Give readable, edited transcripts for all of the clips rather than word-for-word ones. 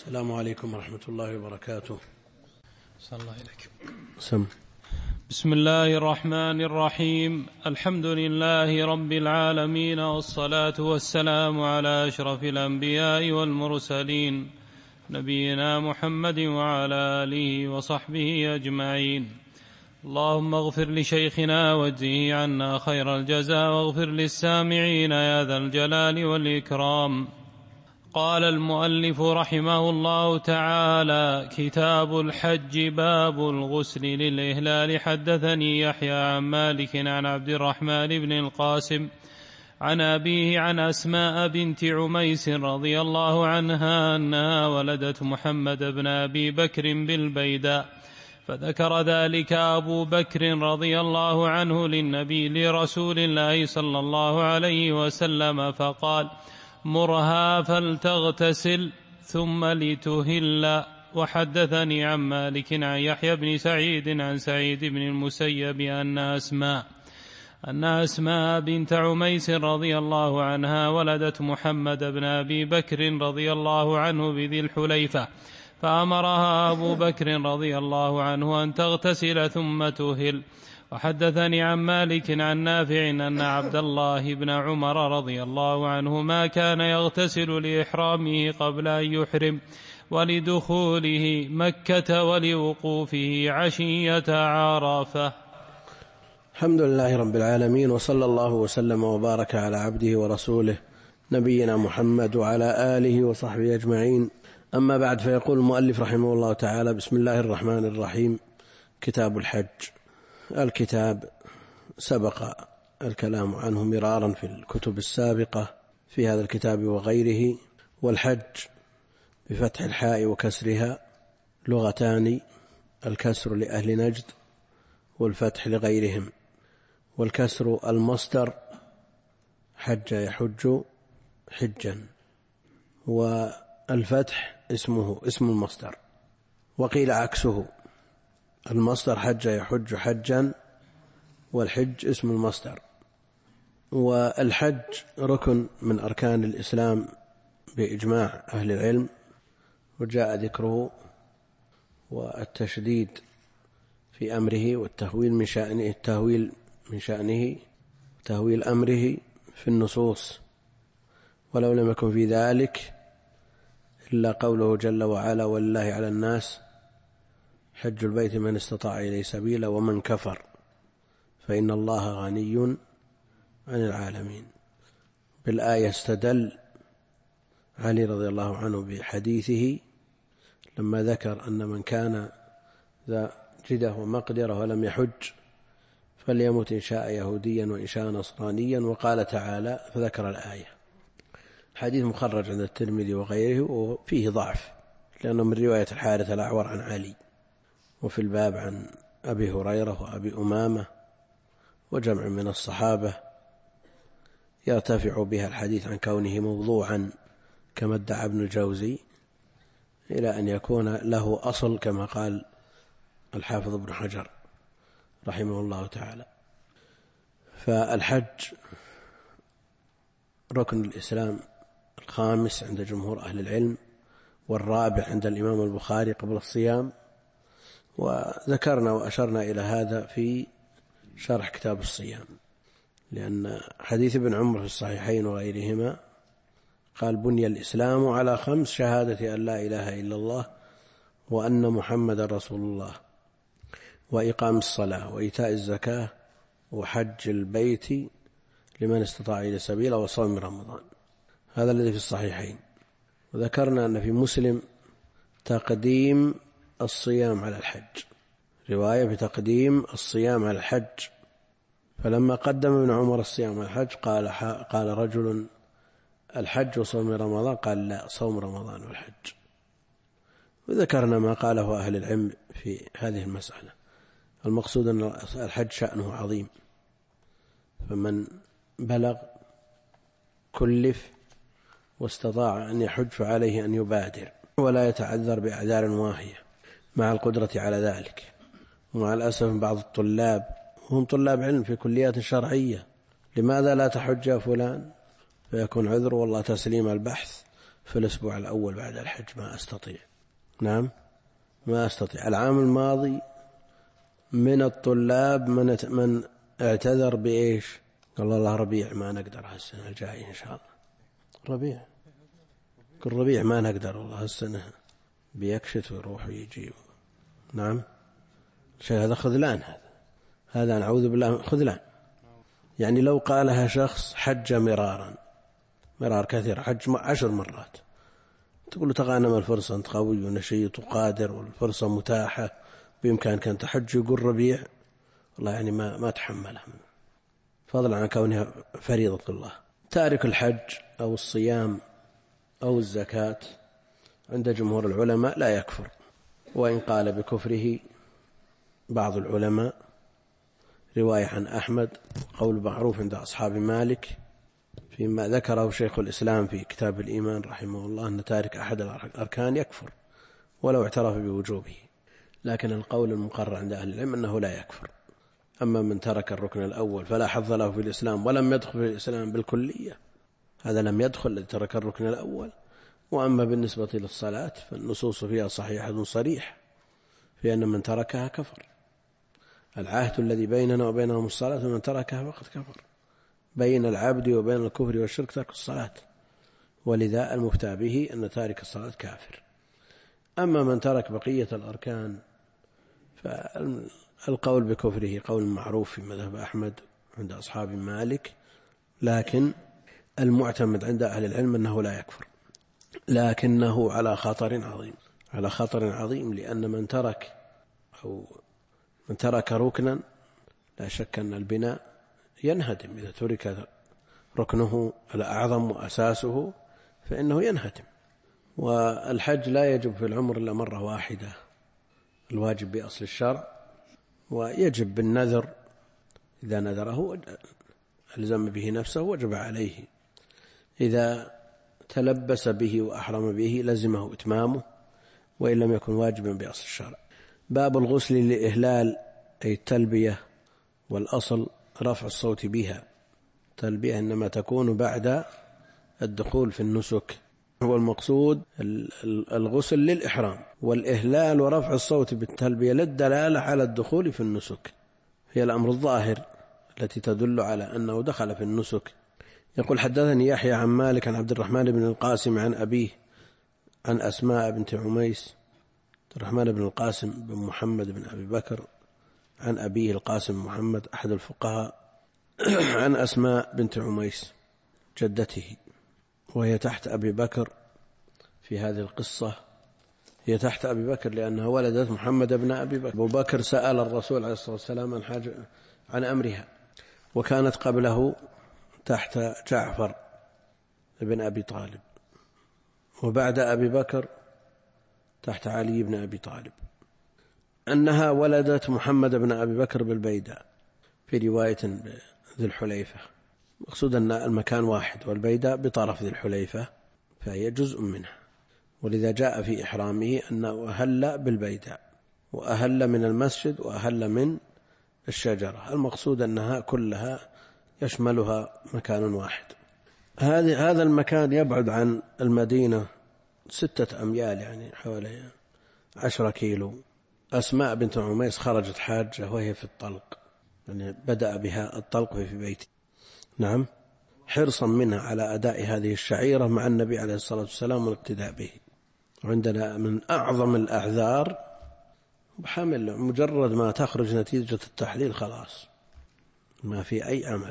السلام عليكم ورحمة الله وبركاته. صلى الله عليك. بسم الله الرحمن الرحيم. الحمد لله رب العالمين، والصلاة والسلام على أشرف الأنبياء والمرسلين، نبينا محمد وعلى آله وصحبه أجمعين. اللهم اغفر لشيخنا واجزه عنا خير الجزاء، واغفر للسامعين يا ذا الجلال والإكرام. قال المؤلف رحمه الله تعالى: كتاب الحج، باب الغسل للإهلال. حدثني يحيى عن مالك عن عبد الرحمن بن القاسم عن أبيه عن أسماء بنت عميس رضي الله عنها أنها ولدت محمد بن أبي بكر بالبيداء، فذكر ذلك أبو بكر رضي الله عنه لرسول الله صلى الله عليه وسلم، فقال: مرها فلتغتسل ثم لتهل. وحدثني عن مالك عن يحيى بن سعيد عن سعيد بن المسيب أن أسماء بنت عميس رضي الله عنها ولدت محمد بن أبي بكر رضي الله عنه بذي الحليفة، فأمرها أبو بكر رضي الله عنه أن تغتسل ثم تهل. وحدثني عن مالك عن نافع أن عبد الله بن عمر رضي الله عنهما كان يغتسل لإحرامه قبل أن يحرم، ولدخوله مكة، ولوقوفه عشية عرفة. الحمد لله رب العالمين، وصلى الله وسلم وبارك على عبده ورسوله نبينا محمد وعلى آله وصحبه أجمعين. أما بعد، فيقول المؤلف رحمه الله تعالى: بسم الله الرحمن الرحيم. كتاب الحج. الكتاب سبق الكلام عنه مرارا في الكتب السابقة في هذا الكتاب وغيره. والحج بفتح الحاء وكسرها لغتان: الكسر لأهل نجد والفتح لغيرهم. والكسر المصدر، حج يحج حجا، والفتح اسم المصدر. وقيل عكسه: المصدر حج يحج حجا، والحج اسم المصدر. والحج ركن من أركان الإسلام بإجماع أهل العلم، وجاء ذكره والتشديد في أمره والتهويل من شأنه تهويل أمره في النصوص، ولو لم يكن في ذلك إلا قوله جل وعلا: ولله على الناس حج البيت من استطاع إليه سبيلا ومن كفر فإن الله غني عن العالمين. بالآية استدل علي رضي الله عنه بحديثه لما ذكر أن من كان ذا جده ومقدرة ولم يحج فليمت إن شاء يهوديا وإن شاء نصرانيا، وقال تعالى فذكر الآية. حديث مخرج عند الترمذي وغيره، وفيه ضعف لأنه من رواية الحارث الأعور عن علي، وفي الباب عن أبي هريرة وأبي أمامة وجمع من الصحابة، يرتفع بها الحديث عن كونه موضوعا كما ادعى ابن الجوزي إلى أن يكون له أصل كما قال الحافظ ابن حجر رحمه الله تعالى. فالحج ركن الإسلام الخامس عند جمهور أهل العلم، والرابع عند الإمام البخاري قبل الصيام. وذكرنا وأشرنا إلى هذا في شرح كتاب الصيام، لأن حديث ابن عمر في الصحيحين وغيرهما قال: بني الإسلام على 5: شهادة أن لا إله إلا الله وأن محمد رسول الله، وإقام الصلاة، وإيتاء الزكاة، وحج البيت لمن استطاع إليه سبيلا، وصوم رمضان. هذا الذي في الصحيحين. وذكرنا أن في مسلم تقديم الصيام على الحج، رواية بتقديم الصيام على الحج. فلما قدم ابن عمر الصيام على الحج قال رجل: الحج وصوم رمضان؟ قال: لا، صوم رمضان والحج. وذكرنا ما قاله أهل العلم في هذه المسألة. المقصود أن الحج شأنه عظيم، فمن بلغ كلف واستطاع أن يحج فعليه أن يبادر ولا يتعذر بأعذار واهية مع القدرة على ذلك. ومع الأسف بعض الطلاب هم طلاب علم في كليات شرعية: لماذا لا تحج يا فلان؟ فيكون عذر: والله تسليم البحث في الأسبوع الأول بعد الحج ما أستطيع. نعم ما أستطيع. العام الماضي من الطلاب من اعتذر بإيش؟ قال الله ربيع ما نقدر هالسنة الجاية إن شاء الله. ربيع كل ربيع ما نقدر والله هالسنة، بيكشت ويروح ويجي. نعم شيء هذا خذلان، هذا نعوذ بالله خذلان. يعني لو قالها شخص حج مرار كثير، حج 10 مرات، تقول له تغانم الفرصة، أنت قوي ونشيط وقادر والفرصة متاحة بإمكانك أن تحج، يقول ربيع والله يعني ما تحملها، فضلا عن كونها فريضة الله. تارك الحج أو الصيام أو الزكاة عند جمهور العلماء لا يكفر، وإن قال بكفره بعض العلماء، رواية عن أحمد قول معروف عند أصحاب مالك فيما ذكره شيخ الإسلام في كتاب الإيمان رحمه الله أن تارك أحد الأركان يكفر ولو اعترف بوجوبه، لكن القول المقرر عند أهل العلم أنه لا يكفر. أما من ترك الركن الأول فلا حظ له في الإسلام ولم يدخل في الإسلام بالكلية، هذا لم يدخل الذي ترك الركن الأول. وأما بالنسبة للصلاة فالنصوص فيها صحيحة صريح في أن من تركها كفر. العهد الذي بيننا وبينهم الصلاة ومن تركها فقد كفر. بين العبد وبين الكفر والشرك ترك الصلاة، ولذا المفتى به أن تارك الصلاة كافر. أما من ترك بقية الأركان فالقول بكفره قول معروف في مذهب أحمد عند أصحاب مالك، لكن المعتمد عند أهل العلم أنه لا يكفر، لكنه على خطر عظيم، لأن من ترك ركنا لا شك أن البناء ينهدم. إذا ترك ركنه الأعظم وأساسه فإنه ينهدم. والحج لا يجب في العمر إلا مرة واحدة، الواجب بأصل الشرع، ويجب بالنذر، إذا نذره ألزم به نفسه وجب عليه، إذا تلبس به وأحرم به لزمه إتمامه، وإن لم يكن واجبا بأصل الشرع. باب الغسل للإهلال أي التلبية، والأصل رفع الصوت بها. التلبية إنما تكون بعد الدخول في النسك، هو المقصود الغسل للإحرام، والإهلال ورفع الصوت بالتلبية للدلالة على الدخول في النسك، هي الأمر الظاهر التي تدل على أنه دخل في النسك. يقول حدثني يحيى عن مالك عن عبد الرحمن بن القاسم عن أبيه عن أسماء بنت عميس، عبد الرحمن بن القاسم بن محمد بن أبي بكر عن أبيه القاسم محمد أحد الفقهاء، عن أسماء بنت عميس جدته، وهي تحت أبي بكر في هذه القصة، هي تحت أبي بكر لأنها ولدت محمد بن أبي بكر. أبو بكر سأل الرسول عليه الصلاة والسلام عن أمرها، وكانت قبله تحت جعفر بن أبي طالب، وبعد أبي بكر تحت علي بن أبي طالب، أنها ولدت محمد بن أبي بكر بالبيداء، في رواية ذي الحليفة، مقصود أن المكان واحد، والبيداء بطرف ذي الحليفة فهي جزء منها، ولذا جاء في إحرامه أنه أهل بالبيداء، وأهل من المسجد، وأهل من الشجرة، المقصود أنها كلها يشملها مكان واحد. هذا المكان يبعد عن المدينة 6 أميال، يعني حوالي 10 كيلو. أسماء بنت عميس خرجت حاجة وهي في الطلق، يعني بدأ بها الطلق في بيته، نعم، حرصا منها على أداء هذه الشعيرة مع النبي عليه الصلاة والسلام والاقتداء به. وعندنا من أعظم الأعذار حمل، مجرد ما تخرج نتيجة التحليل خلاص ما في أي عمل،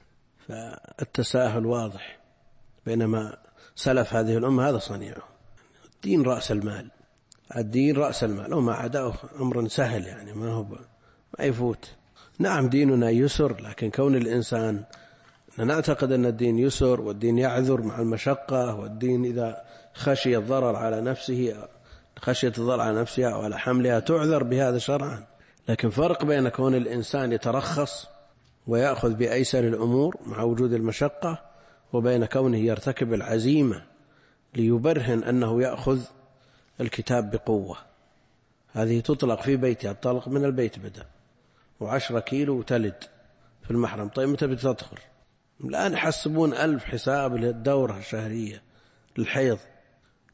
فالتساهل واضح، بينما سلف هذه الأمة هذا صنيعه. الدين رأس المال، الدين رأس المال، وما عداه أمر سهل، يعني ما يفوت. نعم ديننا يسر، لكن كون الإنسان نعتقد أن الدين يسر والدين يعذر مع المشقة، والدين إذا خشي الضرر على نفسه، خشية الضرر على نفسها وعلى حملها تعذر بهذا شرعا. لكن فرق بين كون الإنسان يترخص ويأخذ بأيسر الأمور مع وجود المشقة، وبين كونه يرتكب العزيمة ليبرهن أنه يأخذ الكتاب بقوة. هذه تطلق في بيتها، الطلق من البيت بدأ، 10 كيلو تلد في المحرم. طيب متى بتدخل؟ الآن يحسبون 1000 حساب للدورة الشهرية للحيض،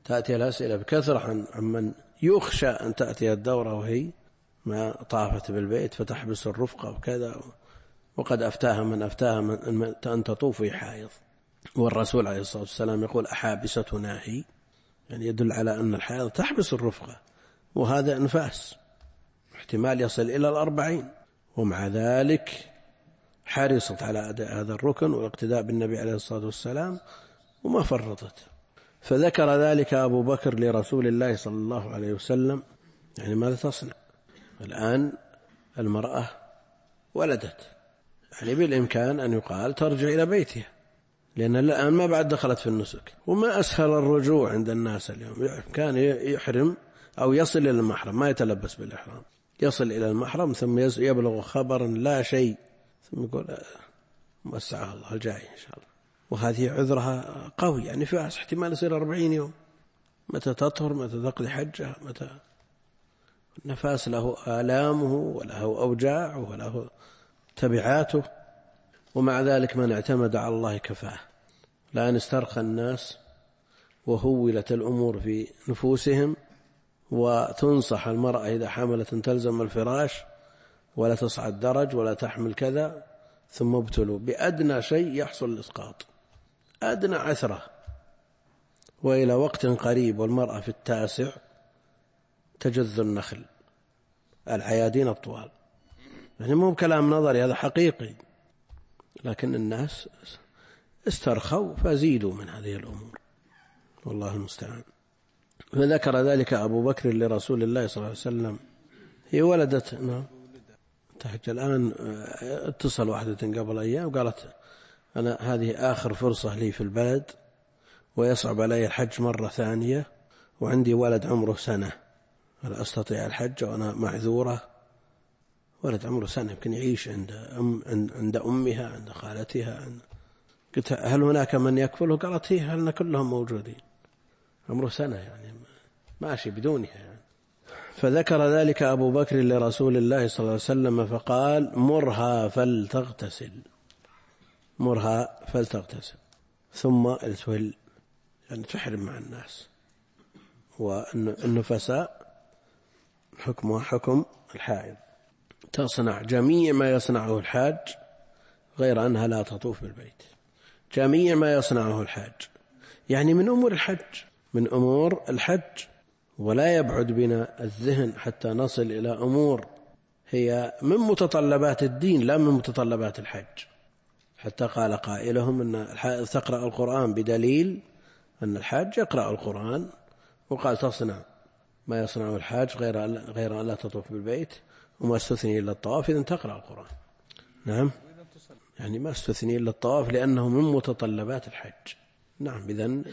تأتي الأسئلة بكثرة عمن يخشى أن تأتي الدورة وهي ما طافت بالبيت فتحبس الرفقة وكذا، وقد أفتاها من أفتاها أن تطوف حائض. والرسول عليه الصلاة والسلام يقول أحابستنا هي، يعني يدل على أن الحائض تحبس الرفقة، وهذا انفاس احتمال يصل إلى 40، ومع ذلك حرصت على أداء هذا الركن والاقتداء بالنبي عليه الصلاة والسلام وما فرطت. فذكر ذلك أبو بكر لرسول الله صلى الله عليه وسلم، يعني ماذا تصنع الآن؟ المرأة ولدت، يعني بالإمكان أن يقال ترجع إلى بيتها، لأن الآن ما بعد دخلت في النسك، وما أسهل الرجوع عند الناس اليوم. كان يحرم أو يصل إلى المحرم، ما يتلبس بالإحرام، يصل إلى المحرم ثم يبلغ خبرا لا شيء ثم يقول وسعها الله الجاي إن شاء الله، وهذه عذرها قوي، يعني في احتمال يصير 40 يوم، متى تطهر، متى تقضي حجها، متى النفاس له آلامه وله أوجاعه وله تبعاته. ومع ذلك من اعتمد على الله كفاه، لأن استرخى الناس وهولت الأمور في نفوسهم، وتنصح المرأة إذا حملت أن تلزم الفراش ولا تصعد درج ولا تحمل كذا، ثم ابتلوا بأدنى شيء يحصل الإسقاط، أدنى عثرة، وإلى وقت قريب والمرأة في 9 تجذ النخل، العيادين الطوال، يعني مو كلام نظري، هذا حقيقي، لكن الناس استرخوا فزيدوا من هذه الأمور، والله المستعان. فذكر ذلك أبو بكر لرسول الله صلى الله عليه وسلم. هي ولدت تحج الآن، اتصل واحدة قبل أيام وقالت أنا هذه آخر فرصة لي في البلد ويصعب علي الحج مرة ثانية، وعندي ولد عمره 1 سنة، لا أستطيع الحج وأنا معذورة. ولد عمره 1 سنة يمكن يعيش عند أمها، عند خالتها. قلت هل هناك من يكفله؟ قالت هي، هلنا كلهم موجودين، عمره 1 سنة يعني ماشي بدونها يعني. فذكر ذلك أبو بكر لرسول الله صلى الله عليه وسلم فقال مرها فلتغتسل، مرها فلتغتسل، ثم التهل، يعني تحرم مع الناس. والنفساء حكمها حكم الحائض، تصنع جميع ما يصنعه الحاج غير أنها لا تطوف بالبيت، جميع ما يصنعه الحاج، يعني من أمور الحج، من أمور الحج. ولا يبعد بنا الذهن حتى نصل إلى أمور هي من متطلبات الدين لا من متطلبات الحج، حتى قال قائلهم أن الحائض تقرأ القرآن بدليل أن الحاج يقرأ القرآن، وقال تصنع ما يصنعه الحاج غير أن لا تطوف بالبيت، وما استثني إلا الطواف إذن تقرأ القرآن. نعم، يعني ما استثني إلا الطواف لأنه من متطلبات الحج. نعم،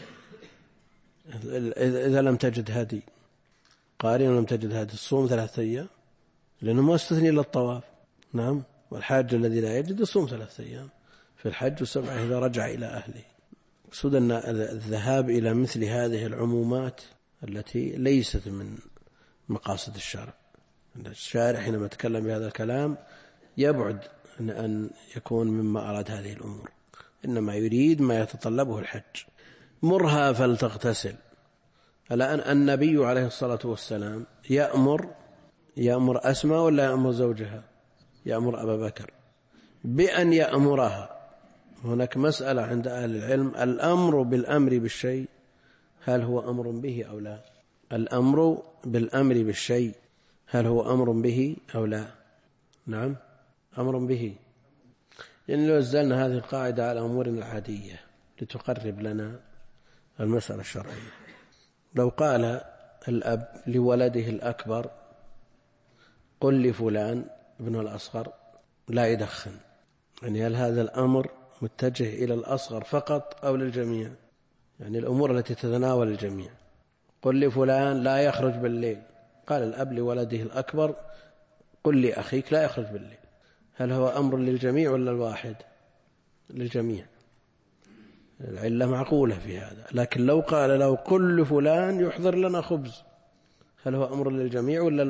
إذا لم تجد هدي قارن ولم تجد هدي الصوم 3 أيام، لأنه ما استثني إلا الطواف. نعم، والحاج الذي لا يجد يصوم 3 أيام في الحج و7 إذا رجع إلى أهله. أقصد أن الذهاب إلى مثل هذه العمومات التي ليست من مقاصد الشرع، الشارع حينما تكلم بهذا الكلام يبعد أن يكون مما أراد هذه الأمور، إنما يريد ما يتطلبه الحج. مرها فلتغتسل. الآن النبي عليه الصلاة والسلام يأمر أسماء ولا يأمر زوجها؟ يأمر أبا بكر بأن يأمرها. هناك مسألة عند أهل العلم، الأمر بالأمر بالشيء هل هو أمر به أو لا؟ الأمر بالأمر بالشيء هل هو أمر به أو لا؟ نعم، أمر به. يعني لو أزلنا هذه القاعدة على أمورنا العادية لتقرب لنا المسألة الشرعية، لو قال الأب لولده الأكبر قل لفلان ابن الأصغر لا يدخن، يعني هل هذا الأمر متجه إلى الأصغر فقط أو للجميع؟ يعني الأمور التي تتناول الجميع. قل لفلان لا يخرج بالليل، قال الأب لولده الأكبر قل لأخيك لا يخرج بالليل، هل هو أمر للجميع ولا الواحد؟ للجميع، العلة معقولة في هذا. لكن لو قال لو قل لفلان يحضر لنا خبز، هل هو أمر للجميع ولا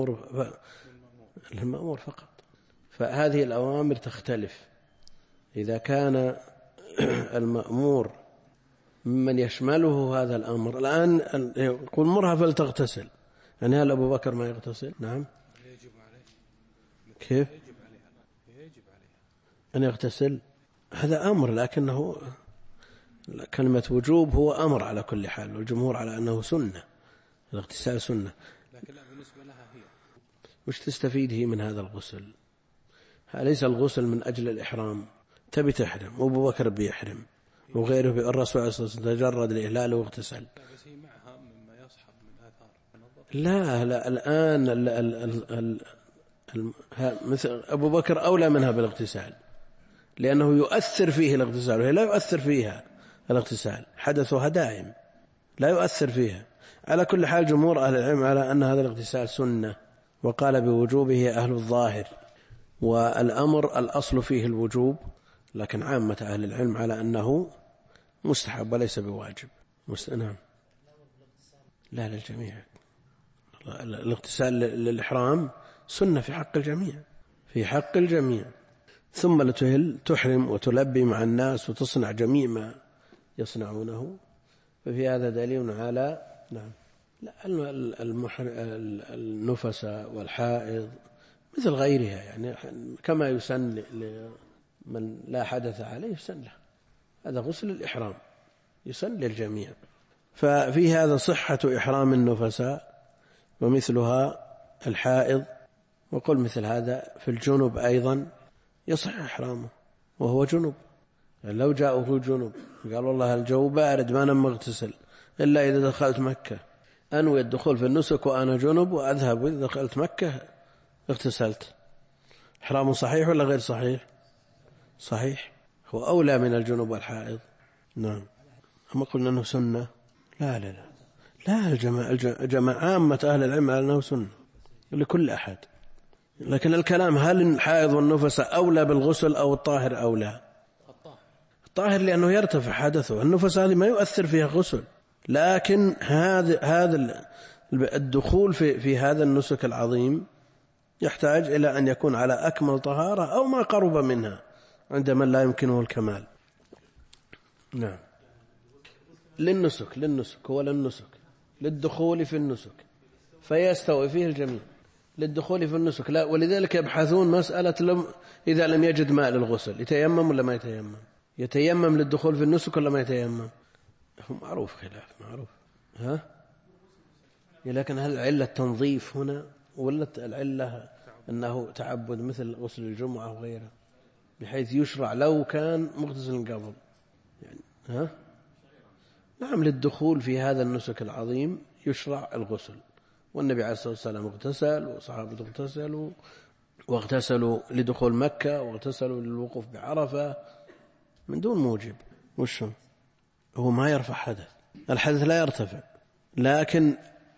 المأمور فقط؟ فهذه الأوامر تختلف. إذا كان المأمور ممن يشمله هذا الأمر. الآن يقول مرها فلتغتسل، يعني هل أبو بكر ما يغتسل؟ نعم. يجب عليه. كيف؟ يجب عليه أن يغتسل، هذا أمر، لكنه كلمة وجوب هو أمر على كل حال، والجمهور على أنه سنة، الاغتسال سنة. لكن لا بالنسبة لها هي وش تستفيد هي من هذا الغسل؟ أليس الغسل من أجل الإحرام؟ تبي تحرم وأبو بكر بيحرم وغيره، الرسول عليه الصلاة والسلام تجرد الإهلال واغتسل. بس هي معها مما يصحب من آثار. لا الآن مثل أبو بكر أولى منها بالاغتسال، لأنه يؤثر فيه الاغتسال، وهي لا يؤثر فيها الاغتسال، حدثها دائم لا يؤثر فيها. على كل حال جمهور أهل العلم على أن هذا الاغتسال سنة، وقال بوجوبه أهل الظاهر، والأمر الأصل فيه الوجوب، لكن عامة أهل العلم على أنه مستحب وليس بواجب. نعم. لا للجميع، الاغتسال للإحرام سنة في حق الجميع، في حق الجميع. ثم لتهل تحرم وتلبي مع الناس وتصنع جميع ما يصنعونه، ففي هذا دليل على نعم. لا النفساء والحائض مثل غيرها، يعني كما يسن لمن لا حدث عليه يسن له، هذا غسل الإحرام يسن للجميع. ففي هذا صحة إحرام النفساء ومثلها الحائض، وقل مثل هذا في الجنب أيضا يصح إحرامه وهو جنب. يعني لو جاءه جنب قال والله الجو بارد ما أنا مغتسل إلا إذا دخلت مكة، أنوي الدخول في النسك وأنا جنب وأذهب، وإذا دخلت مكة اغتسلت، إحرامه صحيح ولا غير صحيح؟ صحيح، هو أولى من الجنب والحائض. نعم. أما قلنا أنه سنة؟ لا الجماعة عامة أهل العلم على أنه سنة لكل أحد، لكن الكلام هل الحائض والنفس أولى بالغسل أو الطاهر أولى؟ الطاهر لأنه يرتفع حدثه، النفس هذه ما يؤثر فيها غسل، لكن هذا الدخول في هذا النسك العظيم يحتاج إلى أن يكون على أكمل طهارة أو ما قرب منها عند من لا يمكنه الكمال. نعم. للنسك هو للنسك، للدخول في النسك فيستوي فيه الجميع، للدخول في النسك لا. ولذلك يبحثون مسألة إذا لم يجد ماء للغسل يتيمم ولا ما يتيمم؟ يتيمم للدخول في النسك ولا ما يتيمم؟ معروف خلاف معروف. لكن هل العلة تنظيف هنا ولا العلة أنه تعبد مثل غسل الجمعة وغيره، بحيث يشرع لو كان مغتسل قبل يعني نعم. للدخول في هذا النسك العظيم يشرع الغسل، والنبي عليه الصلاة والسلام اغتسل وصحابته اغتسلوا، واغتسلوا لدخول مكة واغتسلوا للوقوف بعرفة من دون موجب. وش هو ما يرفع حدث، الحدث لا يرتفع، لكن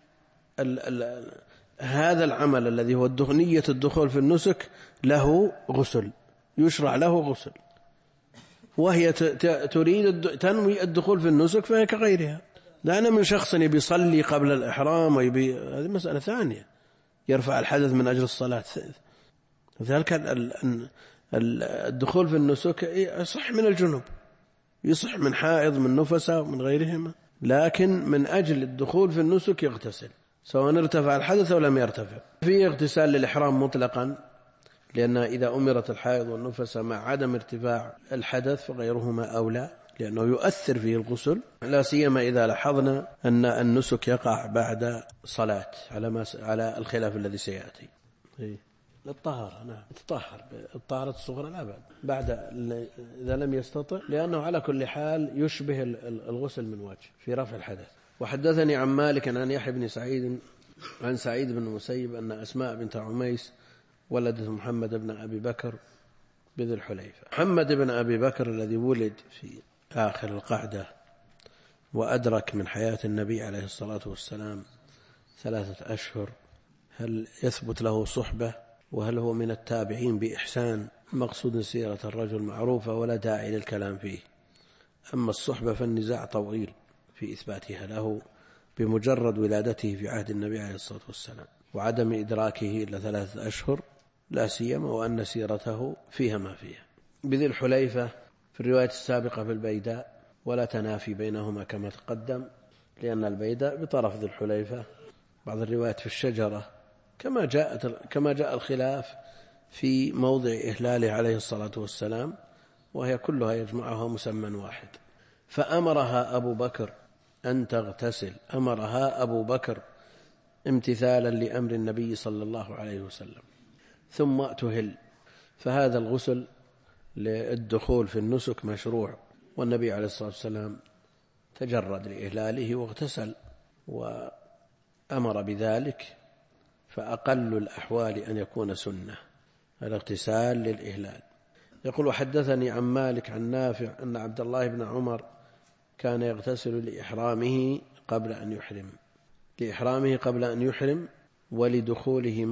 هذا العمل الذي هو نية الدخول في النسك له غسل، يشرع له غسل، وهي تريد تنوي الدخول في النسك فهي كغيرها. لأن من شخص يبي يصلي قبل الإحرام ويبي، هذه مسألة ثانية، يرفع الحدث من أجل الصلاة. ذلك الدخول في النسك يصح من الجنوب، يصح من حائض، من نفسة ومن غيرهما، لكن من أجل الدخول في النسك يغتسل سواء ارتفع الحدث أو لم يرتفع. في اغتسال للإحرام مطلقا، لأن إذا أمرت الحائض والنفسة مع عدم ارتفاع الحدث فغيرهما أولى، لأنه يؤثر فيه الغسل، لا سيما إذا لاحظنا أن النسك يقع بعد صلاة على الخلاف الذي سيأتي. للطهارة نعم، تطهر الطهارة الصغرى لا بعد إذا لم يستطع، لأنه على كل حال يشبه الغسل من وجه في رفع الحدث. وحدثني عن مالك عن يحيى بن سعيد عن سعيد بن المسيب أن أسماء بنت عميس ولدت محمد بن أبي بكر بذي الحليفة. محمد بن أبي بكر الذي ولد في آخر القعدة وأدرك من حياة النبي عليه الصلاة والسلام 3 أشهر، هل يثبت له صحبة وهل هو من التابعين بإحسان؟ مقصود سيرة الرجل معروفة ولا داعي للكلام فيه. أما الصحبة فالنزاع طويل في إثباتها له بمجرد ولادته في عهد النبي عليه الصلاة والسلام وعدم إدراكه إلا 3 أشهر، لا سيما وأن سيرته فيها ما فيها. بذي الحليفة في الرواية السابقة في البيداء ولا تنافي بينهما كما تقدم، لأن البيد بطرف ذي الحليفة، بعض الروايات في الشجرة، كما جاء الخلاف في موضع إهلاله عليه الصلاة والسلام، وهي كلها يجمعها مسمى واحد. فأمرها أبو بكر أن تغتسل، أمرها أبو بكر امتثالا لأمر النبي صلى الله عليه وسلم، ثم تهل. فهذا الغسل للدخول في النسك مشروع، والنبي عليه الصلاة والسلام تجرد لإهلاله واغتسل وأمر بذلك، فأقل الأحوال أن يكون سنة الاغتسال للإهلال. يقول: وحدثني عن مالك عن نافع أن عبد الله بن عمر كان يغتسل لإحرامه قبل أن يحرم ولدخوله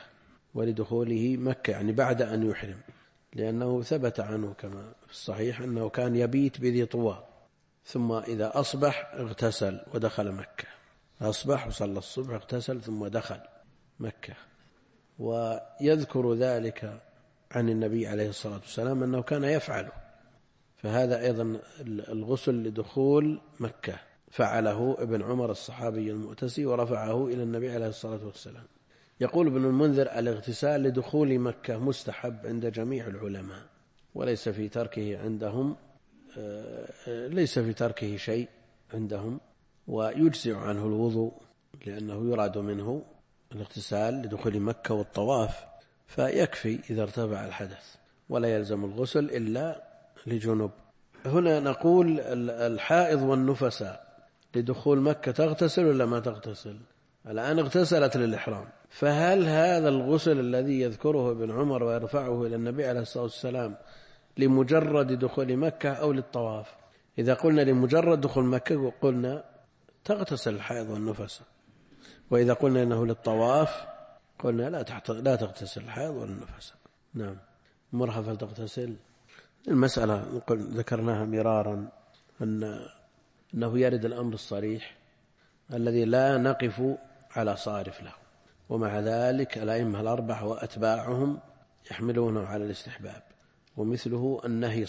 مكة يعني بعد أن يحرم، لأنه ثبت عنه كما في الصحيح أنه كان يبيت بذي طوى، ثم إذا أصبح اغتسل ودخل مكة، أصبح وصلى الصبح اغتسل ثم دخل مكة. ويذكر ذلك عن النبي عليه الصلاة والسلام أنه كان يفعله، فهذا أيضا الغسل لدخول مكة فعله ابن عمر الصحابي المؤتسي ورفعه إلى النبي عليه الصلاة والسلام. يقول ابن المنذر: الاغتسال لدخول مكة مستحب عند جميع العلماء، وليس في تركه شيء عندهم، ويجزع عنه الوضوء، لأنه يراد منه الاغتسال لدخول مكة والطواف، فيكفي إذا ارتفع الحدث، ولا يلزم الغسل إلا لجنب. هنا نقول: الحائض والنفساء لدخول مكة تغتسل ولا ما تغتسل؟ الآن اغتسلت للإحرام، فهل هذا الغسل الذي يذكره ابن عمر ويرفعه إلى النبي عليه الصلاة والسلام لمجرد دخول مكة أو للطواف؟ إذا قلنا لمجرد دخول مكة قلنا تغتسل الحائض والنفساء، وإذا قلنا إنه للطواف قلنا لا تغتسل الحائض والنفساء. نعم. مرها فلتغتسل. المسألة ذكرناها مرارا أنه يرد الأمر الصريح الذي لا نقف على صارف له، ومع ذلك الأئمة الأربعة وأتباعهم يحملونه على الاستحباب، ومثله النهي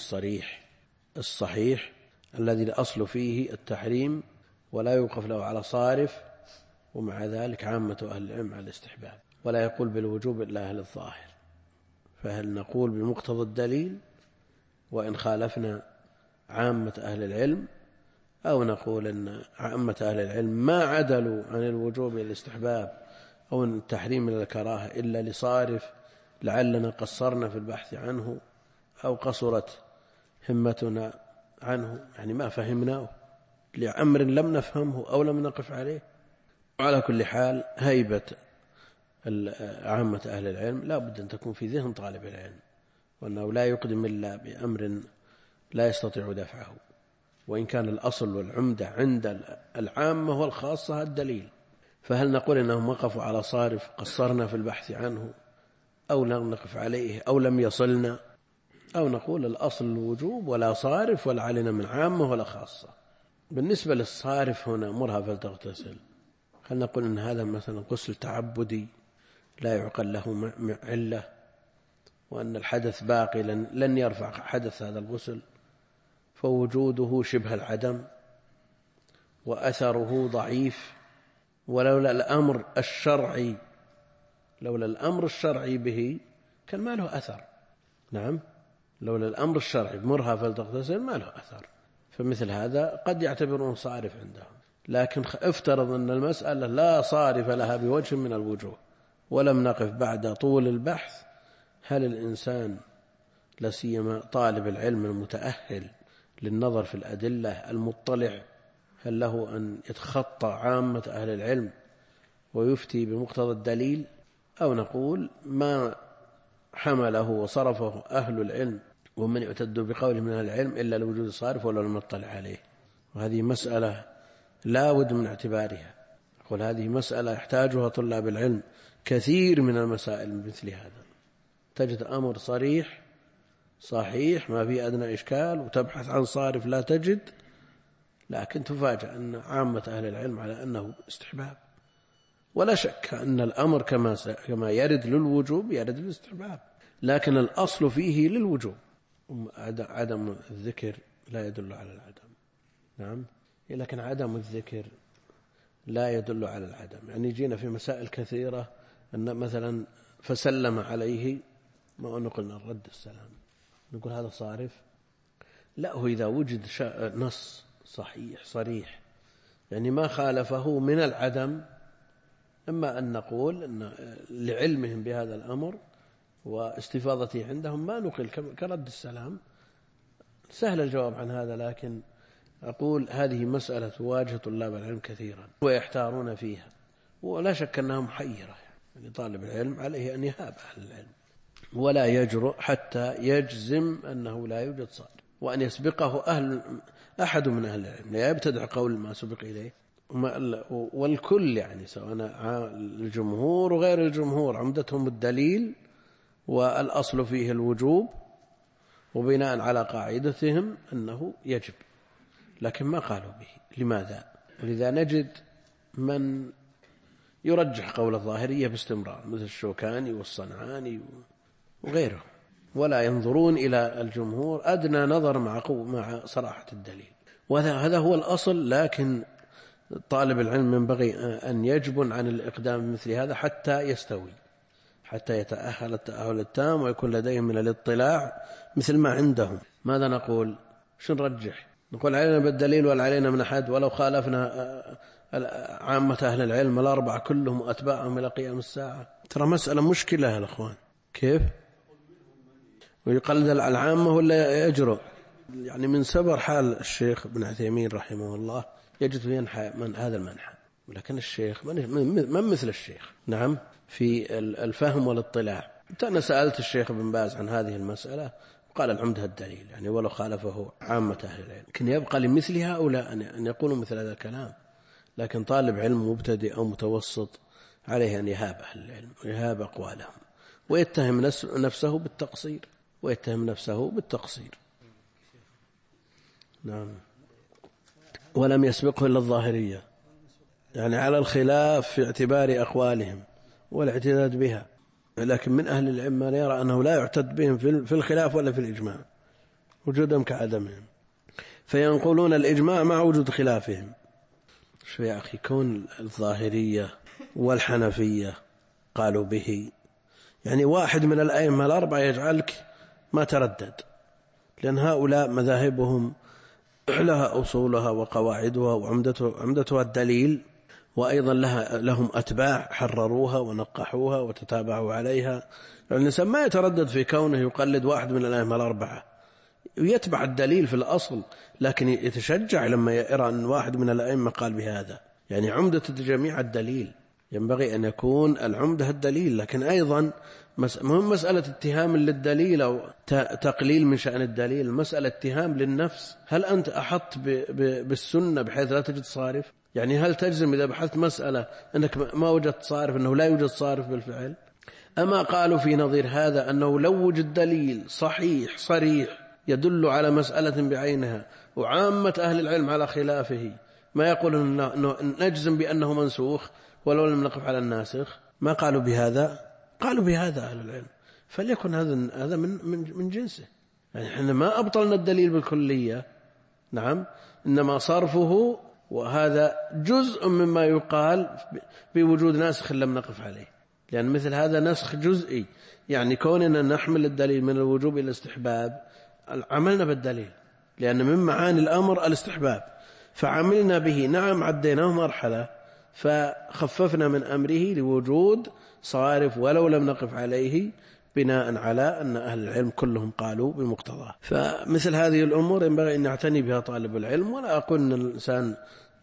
الصحيح الذي الأصل فيه التحريم ولا يوقف له على صارف، ومع ذلك عامة أهل العلم على الاستحباب، ولا يقول بالوجوب إلا أهل الظاهر. فهل نقول بمقتضى الدليل وإن خالفنا عامة أهل العلم، أو نقول أن عامة أهل العلم ما عدلوا عن الوجوب إلى الاستحباب أو التحريم إلى الكراهة إلا لصارف لعلنا قصرنا في البحث عنه أو قصرت همتنا عنه، يعني ما فهمناه لأمر لم نفهمه أو لم نقف عليه. على كل حال هيبة عامة أهل العلم لا بد أن تكون في ذهن طالب العلم، وأنه لا يقدم إلا بأمر لا يستطيع دفعه، وإن كان الأصل والعمدة عند العامة والخاصة الدليل. فهل نقول إنهم وقفوا على صارف قصرنا في البحث عنه، أو لم نقف عليه أو لم يصلنا، أو نقول الأصل الوجوب ولا صارف ولا علينا من عامة ولا خاصة. بالنسبة للصارف هنا مرها فلتغتسل، هل نقول إن هذا مثلا غسل تعبدي لا يعقل له علة، وأن الحدث باقي لن يرفع حدث هذا الغسل، فوجوده شبه العدم وأثره ضعيف، ولولا الأمر الشرعي به كان ما له أثر. نعم، لولا الأمر الشرعي بمرها فلتغتسل ما له أثر، فمثل هذا قد يعتبرون صارف عندهم. لكن افترض أن المسألة لا صارف لها بوجه من الوجوه، ولم نقف بعد طول البحث هل الإنسان لا سيما طالب العلم المتأهل للنظر في الأدلة المطلع هل له أن يتخطى عامة أهل العلم ويفتي بمقتضى الدليل، أو نقول ما حمله وصرفه أهل العلم ومن يعتد بقوله من أهل العلم إلا لوجود صارف ولا نطلع عليه. وهذه مسألة لا بد من اعتبارها. أقول هذه مسألة يحتاجها طلاب العلم، كثير من المسائل مثل هذا تجد أمر صحيح ما في أدنى إشكال، وتبحث عن صارف لا تجد، لكن تفاجأ أن عامة أهل العلم على أنه استحباب. ولا شك أن الأمر كما يرد للوجوب يرد للاستحباب، لكن الأصل فيه للوجوب، عدم الذكر لا يدل على العدم. نعم. لكن عدم الذكر لا يدل على العدم. يعني جينا في مسائل كثيرة أن مثلا فسلم عليه، ما نقولنا الرد السلام، نقول هذا صارف؟ لا، هو إذا وجد نص صحيح صريح يعني ما خالفه من العدم، أما أن نقول أن لعلمهم بهذا الأمر واستفاضته عندهم ما نقل كرد السلام. سهل الجواب عن هذا، لكن أقول هذه مسألة تواجه طلاب العلم كثيرا ويحتارون فيها، ولا شك أنها محيرة. يعني طالب العلم عليه أن يهاب أهل العلم ولا يجرؤ حتى يجزم أنه لا يوجد صادق، وأن يسبقه أحد من أهل العلم، لا يبتدع قول ما سبق إليه. والكل يعني سواء الجمهور وغير الجمهور عمدتهم الدليل والأصل فيه الوجوب، وبناء على قاعدتهم أنه يجب، لكن ما قالوا به. لماذا؟ ولذا نجد من يرجح قول الظاهرية باستمرار مثل الشوكاني والصنعاني وغيره، ولا ينظرون إلى الجمهور أدنى نظر مع صراحة الدليل. وهذا هو الأصل، لكن طالب العلم ينبغي أن يجبن عن الإقدام بمثل هذا حتى يستوي، حتى يتأهل التأهل التام ويكون لديهم من الاطلاع مثل ما عندهم. ماذا نقول؟ شو نرجح؟ نقول علينا بالدليل ولا علينا من أحد؟ ولو خالفنا عامة أهل العلم الأربعة كلهم وأتباعهم إلى قيام الساعة. ترى مسألة مشكلة يا الأخوان. كيف؟ ويقلد العامة ولا يجرؤ؟ يعني من سبر حال الشيخ ابن عثيمين رحمه الله يجد ينحى من هذا المنحى، ولكن الشيخ من مثل الشيخ، نعم، في الفهم والاطلاع. أنا سألت الشيخ ابن باز عن هذه المسألة قال العمدة الدليل، يعني ولو خالفه عامة أهل العلم. لكن يبقى لمثل هؤلاء أن يقولوا مثل هذا الكلام. لكن طالب علم مبتدئ أو متوسط عليه أن يهاب أهل العلم ويهاب أقوالهم ويتهم نفسه بالتقصير. نعم. ولم يسبقه إلا الظاهرية، يعني على الخلاف في اعتبار أقوالهم والاعتداد بها. لكن من أهل العلم من يرى أنه لا يعتد بهم في الخلاف ولا في الإجماع، وجودهم كعدمهم، فينقلون الإجماع مع وجود خلافهم. شو يا أخي، كون الظاهرية والحنفية قالوا به، يعني واحد من الأئمة الأربعة يجعلك ما تردد، لأن هؤلاء مذاهبهم لها أصولها وقواعدها وعمدتها الدليل، وأيضا لهم أتباع حرروها ونقحوها وتتابعوا عليها. الإنسان ما يتردد في كونه يقلد واحد من الأئمة الأربعة، ويتبع الدليل في الأصل، لكن يتشجع لما يرى أن واحد من الأئمة قال بهذا. يعني عمدة الجميع الدليل، ينبغي أن يكون العمدة الدليل. لكن أيضا مهم مسألة اتهام للدليل أو تقليل من شأن الدليل، مسألة اتهام للنفس. هل أنت أحط بالسنة بحيث لا تجد صارف؟ يعني هل تجزم إذا بحثت مسألة أنك ما وجدت صارف أنه لا يوجد صارف بالفعل؟ أما قالوا في نظير هذا أنه لو وجد دليل صحيح صريح يدل على مسألة بعينها وعامة أهل العلم على خلافه، ما يقولون أنه نجزم بأنه منسوخ ولو لم نقف على الناسخ. ما قالوا بهذا، قالوا بهذا أهل العلم، فليكن هذا من جنسه. يعني احنا ما أبطلنا الدليل بالكلية، نعم، إنما صرفه، وهذا جزء مما يقال بوجود ناسخ لم نقف عليه، لأن مثل هذا نسخ جزئي. يعني كوننا نحمل الدليل من الوجوب إلى الاستحباب عملنا بالدليل، لأن من معاني الأمر الاستحباب، فعملنا به. نعم، عديناه مرحلة فخففنا من أمره لوجود صارف ولو لم نقف عليه، بناء على أن أهل العلم كلهم قالوا بمقتضاه. فمثل هذه الأمور ينبغي أن يعتني بها طالب العلم، ولا أقول أن الإنسان